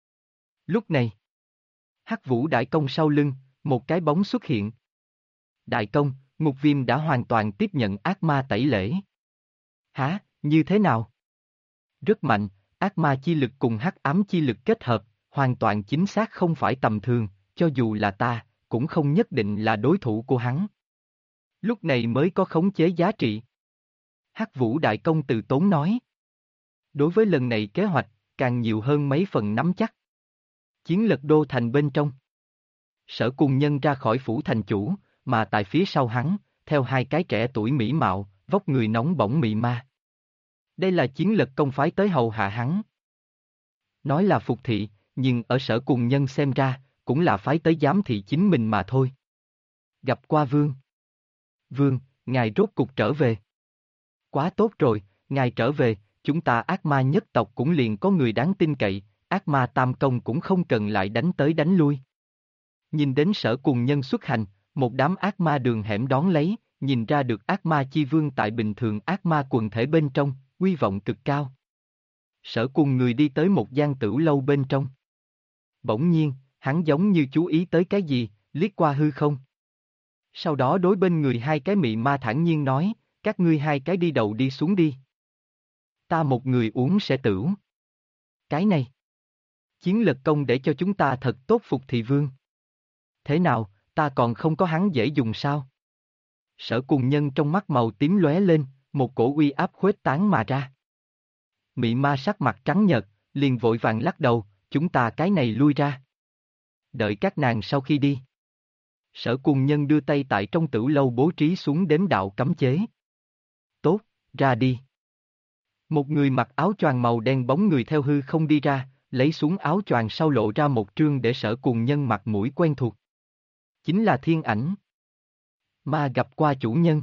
Lúc này, Hắc Vũ Đại Công sau lưng, một cái bóng xuất hiện. Đại Công, ngục viêm đã hoàn toàn tiếp nhận ác ma tẩy lễ. Hả, như thế nào? Rất mạnh, ác ma chi lực cùng hắc ám chi lực kết hợp, hoàn toàn chính xác không phải tầm thường, cho dù là ta, cũng không nhất định là đối thủ của hắn. Lúc này mới có khống chế giá trị. Hắc Vũ Đại Công từ tốn nói. Đối với lần này kế hoạch, càng nhiều hơn mấy phần nắm chắc. Chiến Lật Đô thành bên trong. Sở Cùng Nhân ra khỏi phủ thành chủ, mà tại phía sau hắn, theo hai cái trẻ tuổi mỹ mạo, vóc người nóng bỏng mị ma. Đây là Chiến Lật Công phái tới hầu hạ hắn. Nói là phục thị, nhưng ở Sở Cùng Nhân xem ra, cũng là phái tới giám thị chính mình mà thôi. Gặp qua vương. Vương, ngài rốt cục trở về. Quá tốt rồi, ngài trở về, chúng ta ác ma nhất tộc cũng liền có người đáng tin cậy, ác ma Tam Công cũng không cần lại đánh tới đánh lui. Nhìn đến Sở Cùng Nhân xuất hành, một đám ác ma đường hẻm đón lấy, nhìn ra được ác ma chi vương tại bình thường ác ma quần thể bên trong, uy vọng cực cao. Sở cùng người đi tới một gian tửu lâu bên trong. Bỗng nhiên, hắn giống như chú ý tới cái gì, liếc qua hư không. Sau đó đối bên người hai cái mị ma thản nhiên nói, các ngươi hai cái đi đầu đi xuống đi. Ta một người uống sẽ tửu. Cái này. Chiến Lật Công để cho chúng ta thật tốt phục thị vương. Thế nào, ta còn không có hắn dễ dùng sao? Sở Cùng Nhân trong mắt màu tím lóe lên, một cổ uy áp khuếch tán mà ra. Mị ma sắc mặt trắng nhợt, liền vội vàng lắc đầu, chúng ta cái này lui ra. Đợi các nàng sau khi đi. Sở Cùng Nhân đưa tay tại trong tửu lâu bố trí xuống đếm đạo cấm chế. Tốt, ra đi. Một người mặc áo choàng màu đen bóng người theo hư không đi ra, lấy xuống áo choàng sau lộ ra một trương để Sở Cùng Nhân mặt mũi quen thuộc. Chính là Thiên Ảnh. Ma gặp qua chủ nhân.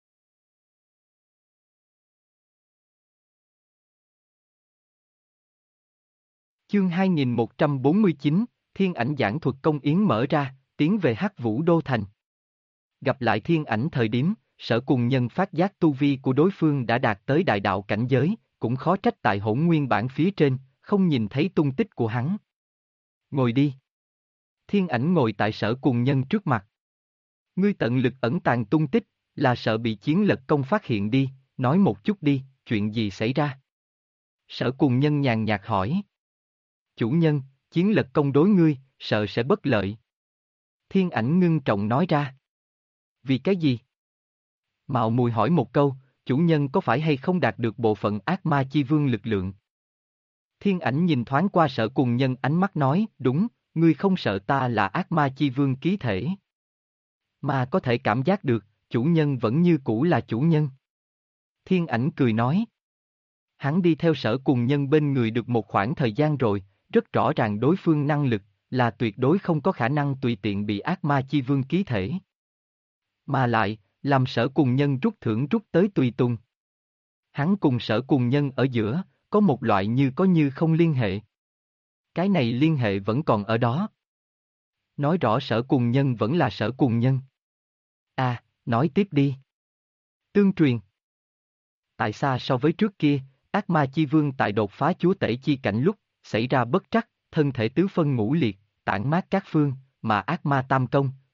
Chương 2149, Thiên Ảnh giảng thuật công yến mở ra, tiến về Hắc Vũ Đô Thành. Gặp lại Thiên Ảnh thời điểm, Sở Cùng Nhân phát giác tu vi của đối phương đã đạt tới đại đạo cảnh giới, cũng khó trách tại Hỗn Nguyên bản phía trên, không nhìn thấy tung tích của hắn. Ngồi đi. Thiên Ảnh ngồi tại Sở Cùng Nhân trước mặt. Ngươi tận lực ẩn tàng tung tích, là sợ bị Chiến Lật Công phát hiện đi, nói một chút đi, chuyện gì xảy ra? Sở Cùng Nhân nhàn nhạt hỏi. Chủ nhân, Chiến Lật Công đối ngươi, sợ sẽ bất lợi. Thiên Ảnh ngưng trọng nói ra. Vì cái gì? Mạo Mùi hỏi một câu, chủ nhân có phải hay không đạt được bộ phận ác ma chi vương lực lượng? Thiên Ảnh nhìn thoáng qua Sở Cùng Nhân ánh mắt nói, đúng, ngươi không sợ ta là ác ma chi vương ký thể. Mà có thể cảm giác được, chủ nhân vẫn như cũ là chủ nhân. Thiên Ảnh cười nói. Hắn đi theo Sở Cùng Nhân bên người được một khoảng thời gian rồi, rất rõ ràng đối phương năng lực, là tuyệt đối không có khả năng tùy tiện bị ác ma chi vương ký thể. Mà lại, làm Sở Cùng Nhân rút thưởng rút tới tùy tùng. Hắn cùng Sở Cùng Nhân ở giữa, có một loại như có như không liên hệ. Cái này liên hệ vẫn còn ở đó. Nói rõ Sở Cùng Nhân vẫn là Sở Cùng Nhân. À, nói tiếp đi. Tương truyền. Tại sao so với trước kia, ác ma chi vương tại đột phá chúa tể chi cảnh lúc, xảy ra bất trắc, thân thể tứ phân ngũ liệt, tản mát các phương, mà ác ma Tam Công,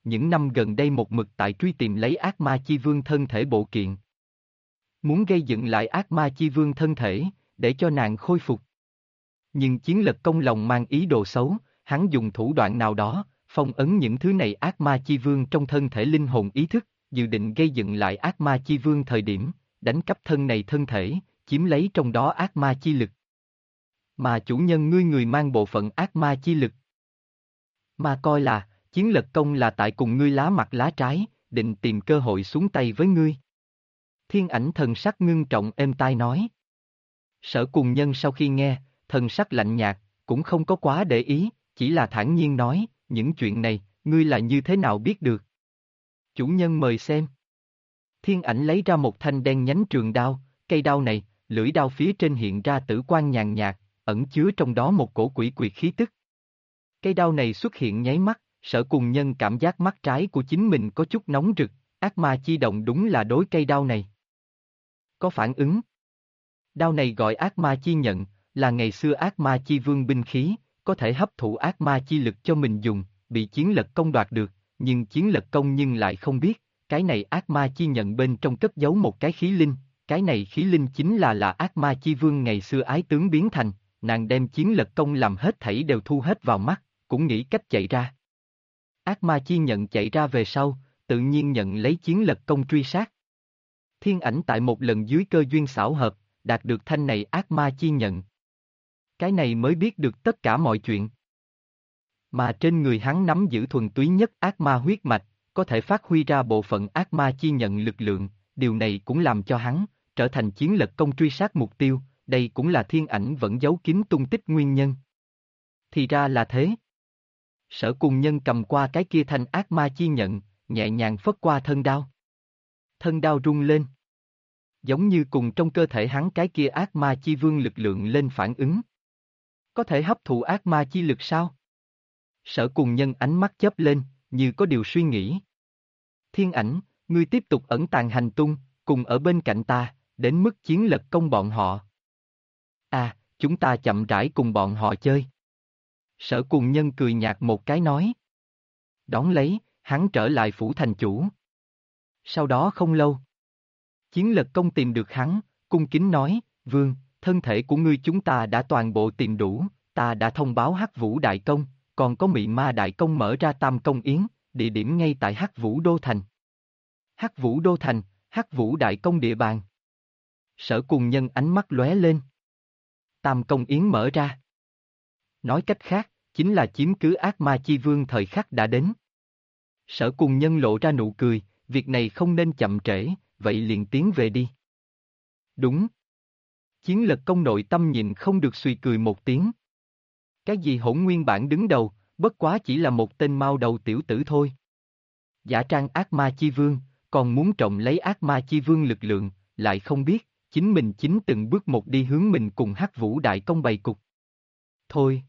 những năm gần đây một mực tại truy tìm lấy ác ma chi vương thân thể bộ kiện. Muốn gây dựng lại ác ma chi vương thân thể, để cho nàng khôi phục. Nhưng Chiến Lật Công lòng mang ý đồ xấu, hắn dùng thủ đoạn nào đó, phong ấn những thứ này ác ma chi vương trong thân thể linh hồn ý thức, dự định gây dựng lại ác ma chi vương thời điểm, đánh cắp thân này thân thể, chiếm lấy trong đó ác ma chi lực. Mà chủ nhân ngươi người mang bộ phận ác ma chi lực. Mà coi là, Chiến Lật Công là tại cùng ngươi lá mặt lá trái, định tìm cơ hội xuống tay với ngươi. Thiên Ảnh thần sắc ngưng trọng êm tai nói. Sở Cùng Nhân sau khi nghe, thần sắc lạnh nhạt, cũng không có quá để ý, chỉ là thản nhiên nói, những chuyện này, ngươi là như thế nào biết được? Chủ nhân mời xem. Thiên Ảnh lấy ra một thanh đen nhánh trường đao, cây đao này, lưỡi đao phía trên hiện ra tử quang nhàn nhạt, ẩn chứa trong đó một cổ quỷ quyệt khí tức. Cây đao này xuất hiện nháy mắt, Sở Cùng Nhân cảm giác mắt trái của chính mình có chút nóng rực, ác ma chi động đúng là đối cây đao này. Có phản ứng. Đao này gọi ác ma chi nhận, là ngày xưa ác ma chi vương binh khí, có thể hấp thụ ác ma chi lực cho mình dùng, bị Chiến Lật Công đoạt được, nhưng Chiến Lật Công nhưng lại không biết, cái này ác ma chi nhận bên trong cất giấu một cái khí linh, cái này khí linh chính là ác ma chi vương ngày xưa ái tướng biến thành, nàng đem Chiến Lật Công làm hết thảy đều thu hết vào mắt, cũng nghĩ cách chạy ra. Ác ma chi nhận chạy ra về sau, tự nhiên nhận lấy Chiến Lật Công truy sát. Thiên Ảnh tại một lần dưới cơ duyên xảo hợp, đạt được thanh này ác ma chi nhận. Cái này mới biết được tất cả mọi chuyện. Mà trên người hắn nắm giữ thuần túy nhất ác ma huyết mạch, có thể phát huy ra bộ phận ác ma chi nhận lực lượng, điều này cũng làm cho hắn trở thành Chiến Lật Công truy sát mục tiêu, đây cũng là Thiên Ảnh vẫn giấu kín tung tích nguyên nhân. Thì ra là thế. Sở Cùng Nhân cầm qua cái kia thanh ác ma chi nhận, nhẹ nhàng phất qua thân đao. Thân đao rung lên. Giống như cùng trong cơ thể hắn cái kia ác ma chi vương lực lượng lên phản ứng. Có thể hấp thụ ác ma chi lực sao? Sở Cùng Nhân ánh mắt chớp lên, như có điều suy nghĩ. Thiên Ảnh, ngươi tiếp tục ẩn tàng hành tung, cùng ở bên cạnh ta, đến mức Chiến Lật Công bọn họ. À, chúng ta chậm rãi cùng bọn họ chơi. Sở Cùng Nhân cười nhạt một cái nói. Đón lấy, hắn trở lại phủ thành chủ. Sau đó không lâu, Chiến Lật Công tìm được hắn, cung kính nói, Vương, thân thể của ngươi chúng ta đã toàn bộ tìm đủ, ta đã thông báo Hắc Vũ Đại Công, còn có Mị Ma Đại Công mở ra Tam Công Yến, địa điểm ngay tại Hắc Vũ Đô Thành. Hắc Vũ Đô Thành, Hắc Vũ Đại Công địa bàn. Sở Cùng Nhân ánh mắt lóe lên. Tam Công Yến mở ra. Nói cách khác, chính là chiếm cứ ác ma chi vương thời khắc đã đến. Sở Cùng Nhân lộ ra nụ cười, việc này không nên chậm trễ, vậy liền tiến về đi. Đúng. Chiến Lật Công nội tâm nhìn không được suy cười một tiếng. Cái gì hỗn nguyên bản đứng đầu, bất quá chỉ là một tên mao đầu tiểu tử thôi. Giả trang ác ma chi vương, còn muốn trộm lấy ác ma chi vương lực lượng, lại không biết, chính mình chính từng bước một đi hướng mình cùng Hắc Vũ Đại Công bày cục. Thôi.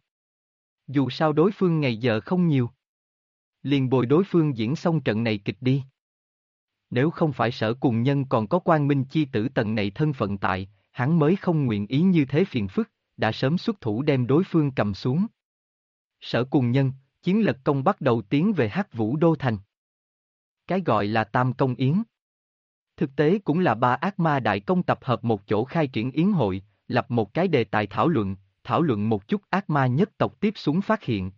Dù sao đối phương ngày giờ không nhiều. Liền bồi đối phương diễn xong trận này kịch đi. Nếu không phải Sở Cùng Nhân còn có Quang Minh chi tử tầng này thân phận tại, hắn mới không nguyện ý như thế phiền phức, đã sớm xuất thủ đem đối phương cầm xuống. Sở Cùng Nhân, Chiến Lật Công bắt đầu tiến về Hắc Vũ Đô Thành. Cái gọi là Tam Công Yến. Thực tế cũng là ba ác ma đại công tập hợp một chỗ khai triển yến hội, lập một cái đề tài thảo luận một chút ác ma nhất tộc tiếp xuống phát hiện.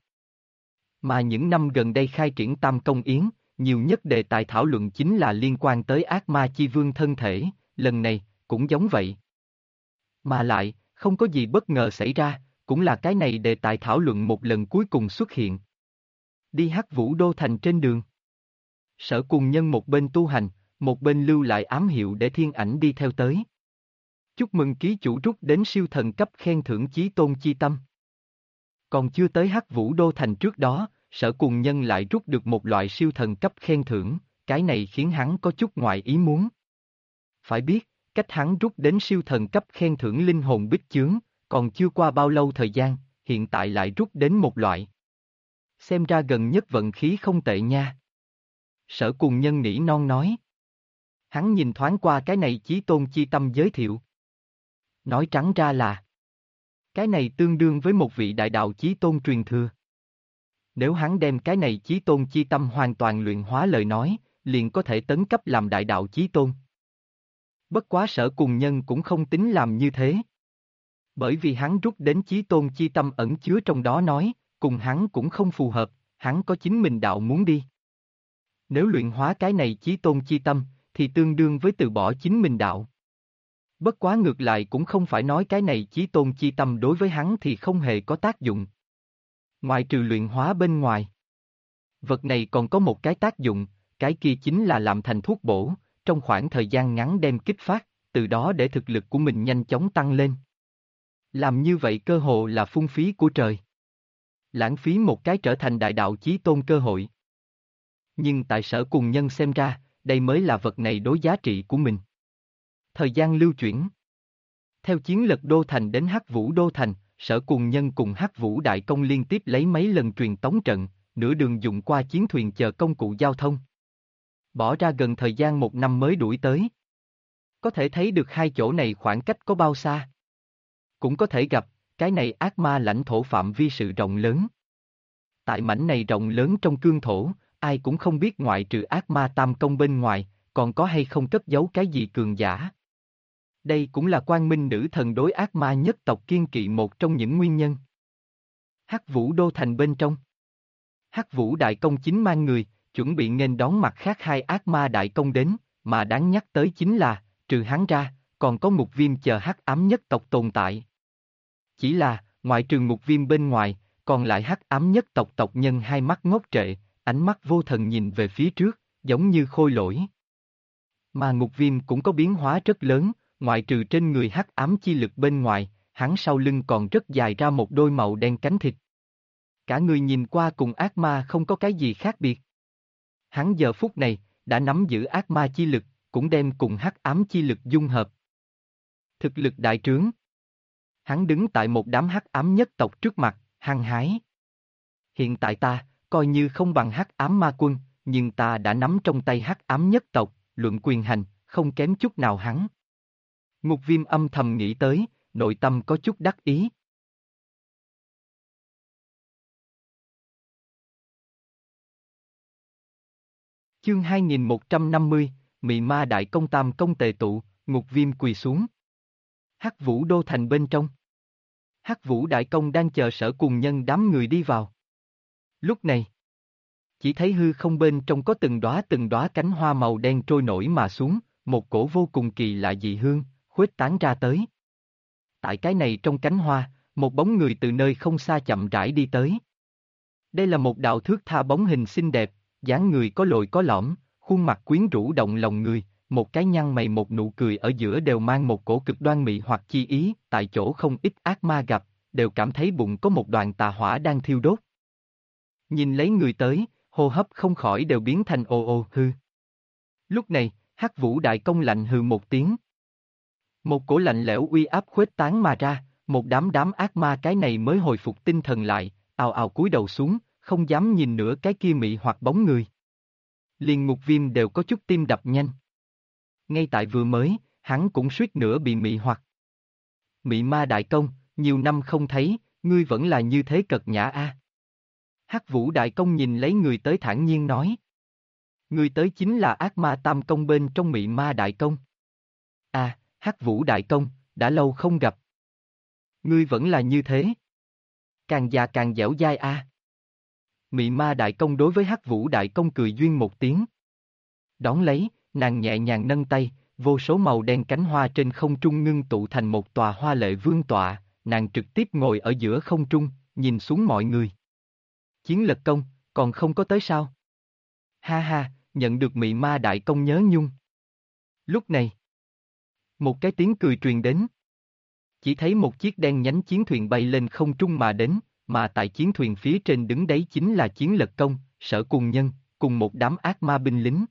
Mà những năm gần đây khai triển Tam Công Yến, nhiều nhất đề tài thảo luận chính là liên quan tới ác ma chi vương thân thể, lần này, cũng giống vậy. Mà lại, không có gì bất ngờ xảy ra, cũng là cái này đề tài thảo luận một lần cuối cùng xuất hiện. Đi Hắc Vũ Đô Thành trên đường. Sở Cùng Nhân một bên tu hành, một bên lưu lại ám hiệu để Thiên Ảnh đi theo tới. Chúc mừng ký chủ rút đến siêu thần cấp khen thưởng chí tôn chi tâm. Còn chưa tới Hắc Vũ Đô Thành trước đó, Sở Cùng Nhân lại rút được một loại siêu thần cấp khen thưởng, cái này khiến hắn có chút ngoài ý muốn. Phải biết, cách hắn rút đến siêu thần cấp khen thưởng linh hồn bích chướng, còn chưa qua bao lâu thời gian, hiện tại lại rút đến một loại. Xem ra gần nhất vận khí không tệ nha. Sở Cùng Nhân nỉ non nói. Hắn nhìn thoáng qua cái này chí tôn chi tâm giới thiệu. Nói trắng ra là cái này tương đương với một vị đại đạo chí tôn truyền thừa. Nếu hắn đem cái này chí tôn chi tâm hoàn toàn luyện hóa lời nói, liền có thể tấn cấp làm đại đạo chí tôn. Bất quá Sở Cùng Nhân cũng không tính làm như thế. Bởi vì hắn rút đến chí tôn chi tâm ẩn chứa trong đó nói, cùng hắn cũng không phù hợp, hắn có chính mình đạo muốn đi. Nếu luyện hóa cái này chí tôn chi tâm, thì tương đương với từ bỏ chính mình đạo. Bất quá ngược lại cũng không phải nói cái này chí tôn chi tâm đối với hắn thì không hề có tác dụng. Ngoài trừ luyện hóa bên ngoài. Vật này còn có một cái tác dụng, cái kia chính là làm thành thuốc bổ, trong khoảng thời gian ngắn đem kích phát, từ đó để thực lực của mình nhanh chóng tăng lên. Làm như vậy cơ hồ là phung phí của trời. Lãng phí một cái trở thành đại đạo chí tôn cơ hội. Nhưng tại Sở Cùng Nhân xem ra, đây mới là vật này đối giá trị của mình. Thời gian lưu chuyển. Theo chiến lật Đô Thành đến Hắc Vũ Đô Thành, Sở Cùng Nhân cùng Hắc Vũ Đại Công liên tiếp lấy mấy lần truyền tống trận, nửa đường dùng qua chiến thuyền chờ công cụ giao thông. Bỏ ra gần thời gian 1 năm mới đuổi tới. Có thể thấy được hai chỗ này khoảng cách có bao xa. Cũng có thể gặp, cái này ác ma lãnh thổ phạm vi sự rộng lớn. Tại mảnh này rộng lớn trong cương thổ, ai cũng không biết ngoại trừ ác ma tam công bên ngoài, còn có hay không cất giấu cái gì cường giả. Đây cũng là Quang Minh nữ thần đối ác ma nhất tộc kiên kỵ một trong những nguyên nhân. Hắc Vũ Đô Thành bên trong. Hắc Vũ Đại Công chính mang người, chuẩn bị nghênh đón mặt khác hai ác ma đại công đến, mà đáng nhắc tới chính là, trừ hắn ra, còn có Ngục Viêm chờ hắc ám nhất tộc tồn tại. Chỉ là, ngoại trừ Ngục Viêm bên ngoài, còn lại hắc ám nhất tộc tộc nhân hai mắt ngốc trệ, ánh mắt vô thần nhìn về phía trước, giống như khôi lỗi. Mà Ngục Viêm cũng có biến hóa rất lớn, ngoại trừ trên người hắc ám chi lực bên ngoài, hắn sau lưng còn rất dài ra một đôi màu đen cánh thịt. Cả người nhìn qua cùng ác ma không có cái gì khác biệt. Hắn giờ phút này, đã nắm giữ ác ma chi lực, cũng đem cùng hắc ám chi lực dung hợp. Thực lực đại trướng. Hắn đứng tại một đám hắc ám nhất tộc trước mặt, hăng hái. Hiện tại ta, coi như không bằng hắc ám ma quân, nhưng ta đã nắm trong tay hắc ám nhất tộc, luận quyền hành, không kém chút nào hắn. Ngục Viêm âm thầm nghĩ tới, nội tâm có chút đắc ý. Chương 2150, Mị Ma Đại Công Tam Công tề tụ, Ngục Viêm quỳ xuống. Hắc Vũ Đô Thành bên trong. Hắc Vũ Đại Công đang chờ Sở Cùng Nhân đám người đi vào. Lúc này, chỉ thấy hư không bên trong có từng đóa cánh hoa màu đen trôi nổi mà xuống, một cổ vô cùng kỳ lạ dị hương, khuếch tán ra tới. Tại cái này trong cánh hoa, một bóng người từ nơi không xa chậm rãi đi tới. Đây là một đạo thước tha bóng hình xinh đẹp, dáng người có lồi có lõm, khuôn mặt quyến rũ động lòng người, một cái nhăn mày một nụ cười ở giữa đều mang một cổ cực đoan mị hoặc chi ý, tại chỗ không ít ác ma gặp, đều cảm thấy bụng có một đoàn tà hỏa đang thiêu đốt. Nhìn lấy người tới, hô hấp không khỏi đều biến thành ồ ồ hư. Lúc này, Hắc Vũ Đại Công lạnh hừ một tiếng. Một cổ lạnh lẽo uy áp khuếch tán mà ra, một đám ác ma cái này mới hồi phục tinh thần lại, ào ào cúi đầu xuống, không dám nhìn nữa cái kia mị hoặc bóng người. Liền Ngục Viêm đều có chút tim đập nhanh. Ngay tại vừa mới, hắn cũng suýt nữa bị mị hoặc. Mị Ma Đại Công, nhiều năm không thấy, ngươi vẫn là như thế cật nhã a. Hắc Vũ Đại Công nhìn lấy người tới thản nhiên nói. Người tới chính là ác ma tam công bên trong Mị Ma Đại Công. À, Hắc Vũ Đại Công, đã lâu không gặp. Ngươi vẫn là như thế. Càng già càng dẻo dai a. Mị Ma Đại Công đối với Hắc Vũ Đại Công cười duyên một tiếng. Đón lấy, nàng nhẹ nhàng nâng tay, vô số màu đen cánh hoa trên không trung ngưng tụ thành một tòa hoa lệ vương tọa, nàng trực tiếp ngồi ở giữa không trung, nhìn xuống mọi người. Chiến lật công, còn không có tới sao? Ha ha, nhận được Mị Ma Đại Công nhớ nhung. Lúc này, một cái tiếng cười truyền đến. Chỉ thấy một chiếc đen nhánh chiến thuyền bay lên không trung mà đến, mà tại chiến thuyền phía trên đứng đấy chính là Chiến Lật Công, Sở Cùng Nhân, cùng một đám ác ma binh lính.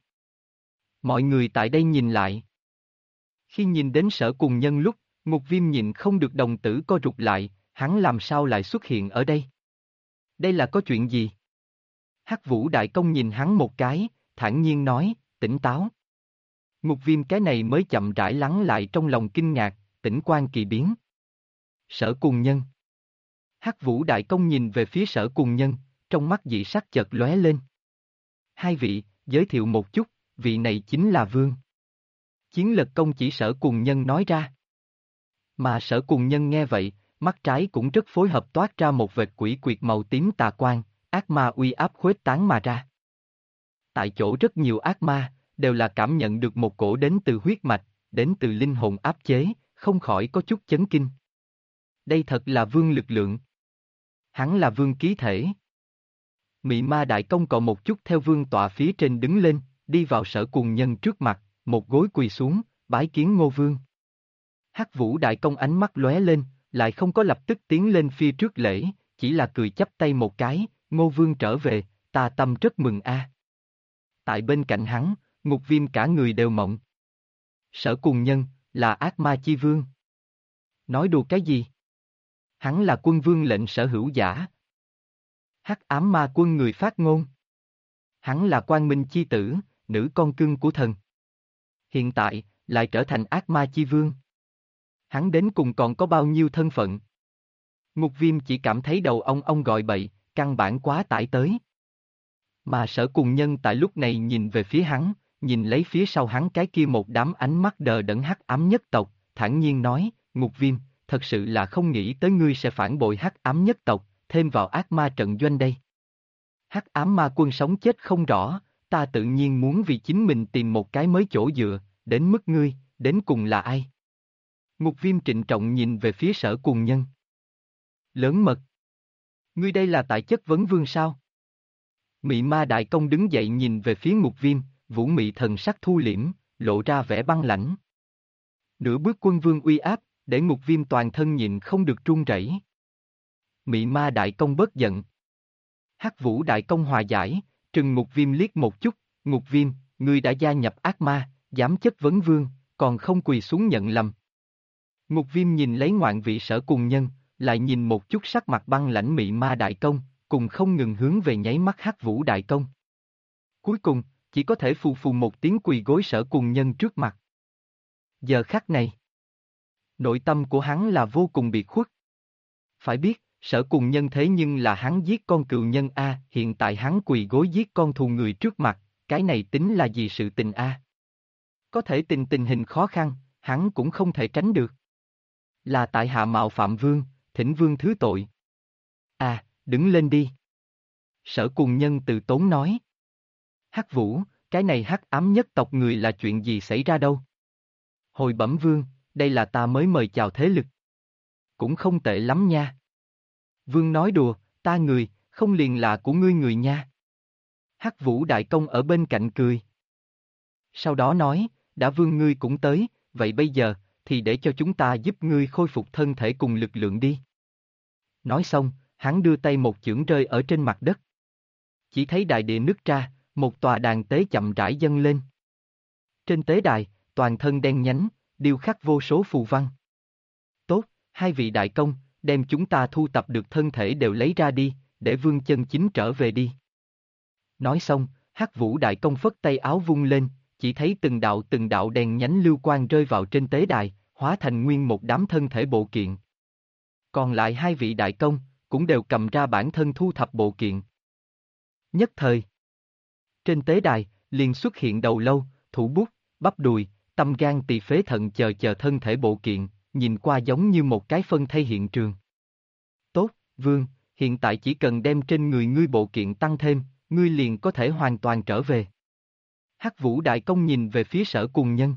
Mọi người tại đây nhìn lại. Khi nhìn đến Sở Cùng Nhân lúc, Ngục Viêm nhịn không được đồng tử co rụt lại, hắn làm sao lại xuất hiện ở đây? Đây là có chuyện gì? Hắc Vũ Đại Công nhìn hắn một cái, thản nhiên nói, tỉnh táo. Ngục Viêm cái này mới chậm rãi lắng lại trong lòng kinh ngạc, tỉnh quan kỳ biến. Sở Cùng Nhân. Hắc Vũ Đại Công nhìn về phía Sở Cùng Nhân, trong mắt dị sắc chợt lóe lên. Hai vị, giới thiệu một chút, vị này chính là Vương. Chiến Lật Công chỉ Sở Cùng Nhân nói ra. Mà Sở Cùng Nhân nghe vậy, mắt trái cũng rất phối hợp toát ra một vệt quỷ quyệt màu tím tà quang, ác ma uy áp khuếch tán mà ra. Tại chỗ rất nhiều ác ma, đều là cảm nhận được một cổ đến từ huyết mạch, đến từ linh hồn áp chế, không khỏi có chút chấn kinh. Đây thật là Vương lực lượng. Hắn là Vương ký thể. Mị Ma Đại Công cọ một chút theo Vương tọa phía trên đứng lên, đi vào Sở Cùng Nhân trước mặt, một gối quỳ xuống, bái kiến Ngô Vương. Hắc Vũ Đại Công ánh mắt lóe lên, lại không có lập tức tiến lên phía trước lễ, chỉ là cười chắp tay một cái, Ngô Vương trở về, ta tâm rất mừng a. Tại bên cạnh hắn, Ngục Viêm cả người đều mộng. Sở Cùng Nhân, là ác ma chi vương. Nói đùa cái gì? Hắn là quân vương lệnh sở hữu giả. Hắc ám ma quân người phát ngôn. Hắn là quang minh chi tử, nữ con cưng của thần. Hiện tại, lại trở thành ác ma chi vương. Hắn đến cùng còn có bao nhiêu thân phận? Ngục Viêm chỉ cảm thấy đầu ong gọi bậy, căn bản quá tải tới. Mà Sở Cùng Nhân tại lúc này nhìn về phía hắn, nhìn lấy phía sau hắn cái kia một đám ánh mắt đờ đẫn hắc ám nhất tộc, thản nhiên nói, Ngục Viêm, thật sự là không nghĩ tới ngươi sẽ phản bội hắc ám nhất tộc, thêm vào ác ma trận doanh đây. Hắc ám ma quân sống chết không rõ, ta tự nhiên muốn vì chính mình tìm một cái mới chỗ dựa, đến mức ngươi, đến cùng là ai? Ngục Viêm trịnh trọng nhìn về phía Sở Cùng Nhân. Lớn mật. Ngươi đây là tại chất vấn vương sao? Mị Ma Đại Công đứng dậy nhìn về phía Ngục Viêm, vũ mị thần sắc thu liễm, lộ ra vẻ băng lãnh. Nửa bước quân vương uy áp, để Ngục Viêm toàn thân nhịn không được run rẩy. Mị Ma Đại Công bớt giận. Hắc Vũ Đại Công hòa giải, trừng Ngục Viêm liếc một chút, Ngục Viêm, ngươi đã gia nhập ác ma, dám chất vấn vương, còn không quỳ xuống nhận lầm. Ngục Viêm nhìn lấy ngoạn vị Sở Cùng Nhân, lại nhìn một chút sắc mặt băng lãnh Mị Ma Đại Công, cùng không ngừng hướng về nháy mắt Hắc Vũ Đại Công. Cuối cùng, chỉ có thể phù phù một tiếng quỳ gối Sở Cùng Nhân trước mặt. Giờ khắc này, nội tâm của hắn là vô cùng biệt khuất. Phải biết, Sở Cùng Nhân thế nhưng là hắn giết con cừu nhân A, hiện tại hắn quỳ gối giết con thù người trước mặt, cái này tính là gì sự tình A? Có thể tình hình khó khăn, hắn cũng không thể tránh được. Là tại hạ mạo phạm vương, thỉnh vương thứ tội. À, đứng lên đi. Sở Cùng Nhân từ tốn nói. Hắc Vũ, cái này hắc ám nhất tộc người là chuyện gì xảy ra đâu? Hồi bẩm vương, đây là ta mới mời chào thế lực. Cũng không tệ lắm nha. Vương nói đùa, ta người, không liền là của ngươi người nha. Hắc Vũ Đại Công ở bên cạnh cười. Sau đó nói, đã vương ngươi cũng tới, vậy bây giờ, thì để cho chúng ta giúp ngươi khôi phục thân thể cùng lực lượng đi. Nói xong, hắn đưa tay một chưởng rơi ở trên mặt đất. Chỉ thấy đại địa nứt ra, một tòa đàn tế chậm rãi dâng lên. Trên tế đài, toàn thân đen nhánh, điêu khắc vô số phù văn. Tốt, hai vị đại công, đem chúng ta thu tập được thân thể đều lấy ra đi, để vương chân chính trở về đi. Nói xong, Hắc Vũ Đại Công phất tay áo vung lên, chỉ thấy từng đạo đèn nhánh lưu quang rơi vào trên tế đài, hóa thành nguyên một đám thân thể bộ kiện. Còn lại hai vị đại công, cũng đều cầm ra bản thân thu thập bộ kiện. Nhất thời, trên tế đài, liền xuất hiện đầu lâu, thủ bút, bắp đùi, tâm gan tỳ phế thận chờ thân thể bộ kiện, nhìn qua giống như một cái phân thây hiện trường. Tốt, vương, hiện tại chỉ cần đem trên người ngươi bộ kiện tăng thêm, ngươi liền có thể hoàn toàn trở về. Hắc Vũ Đại Công nhìn về phía Sở Cùng Nhân.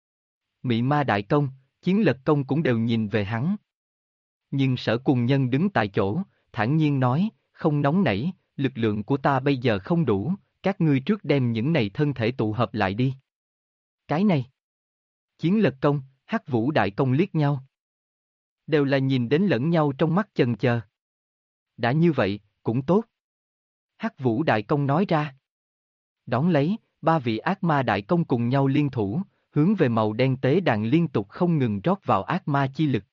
Mị Ma Đại Công, Chiến Lật Công cũng đều nhìn về hắn. Nhưng Sở Cùng Nhân đứng tại chỗ, thản nhiên nói, không nóng nảy, lực lượng của ta bây giờ không đủ, các ngươi trước đem những này thân thể tụ hợp lại đi. Cái này. Chiến Lật Công, Hắc Vũ Đại Công liếc nhau. Đều là nhìn đến lẫn nhau trong mắt chần chờ. Đã như vậy, cũng tốt. Hắc Vũ Đại Công nói ra. Đón lấy, ba vị ác ma đại công cùng nhau liên thủ, hướng về màu đen tế đàn liên tục không ngừng rót vào ác ma chi lực.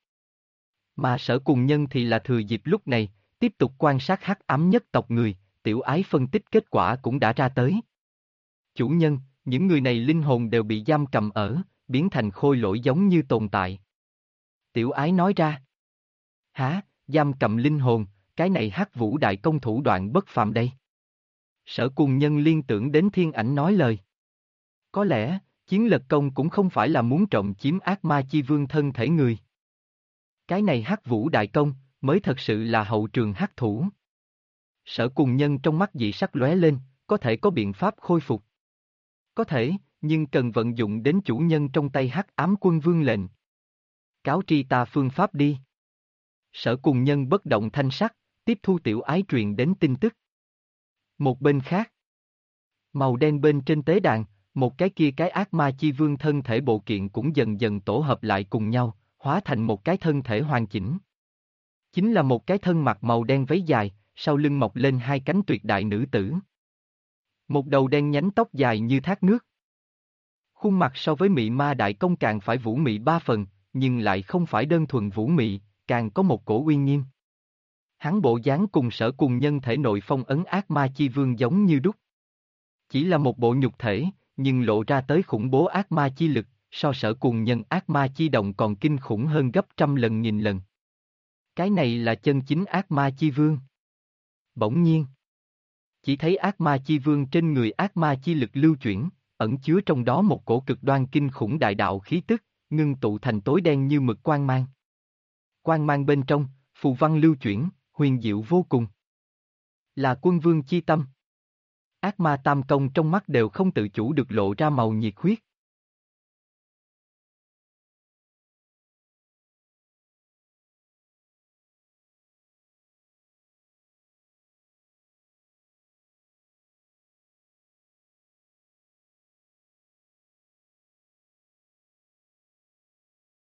Mà Sở Cùng Nhân thì là thừa dịp lúc này, tiếp tục quan sát hắc ám nhất tộc người, tiểu ái phân tích kết quả cũng đã ra tới. Chủ nhân, những người này linh hồn đều bị giam cầm ở, biến thành khôi lỗi giống như tồn tại. Tiểu ái nói ra. Hả, giam cầm linh hồn, cái này Hắc Vũ Đại Công thủ đoạn bất phàm đây. Sở Cùng Nhân liên tưởng đến Thiên Ảnh nói lời. Có lẽ, Chiến Lật Công cũng không phải là muốn trộm chiếm ác ma chi vương thân thể người. Cái này Hắc Vũ Đại Công, mới thật sự là hậu trường hắc thủ. Sở Cùng Nhân trong mắt dị sắc lóe lên, có thể có biện pháp khôi phục. Có thể, nhưng cần vận dụng đến chủ nhân trong tay Hắc Ám Quân Vương lệnh. Cáo tri ta phương pháp đi. Sở Cùng Nhân bất động thanh sắc, tiếp thu tiểu ái truyền đến tin tức. Một bên khác, màu đen bên trên tế đàn, một cái kia cái ác ma chi vương thân thể bộ kiện cũng dần dần tổ hợp lại cùng nhau, hóa thành một cái thân thể hoàn chỉnh. Chính là một cái thân mặc màu đen váy dài, sau lưng mọc lên hai cánh tuyệt đại nữ tử. Một đầu đen nhánh tóc dài như thác nước. Khuôn mặt so với mị ma đại công càng phải vũ mị ba phần, nhưng lại không phải đơn thuần vũ mị, càng có một cổ uy nghiêm. Hắn bộ dáng cùng Sở Cùng Nhân thể nội phong ấn ác ma chi vương giống như đúc. Chỉ là một bộ nhục thể, nhưng lộ ra tới khủng bố ác ma chi lực, so Sở Cùng Nhân ác ma chi động còn kinh khủng hơn gấp trăm lần nghìn lần. Cái này là chân chính ác ma chi vương. Bỗng nhiên, chỉ thấy ác ma chi vương trên người ác ma chi lực lưu chuyển, ẩn chứa trong đó một cổ cực đoan kinh khủng đại đạo khí tức, ngưng tụ thành tối đen như mực quang mang. Quang mang bên trong, phù văn lưu chuyển, huyền diệu vô cùng. Là quân vương chi tâm. Ác ma tam công trong mắt đều không tự chủ được lộ ra màu nhiệt huyết.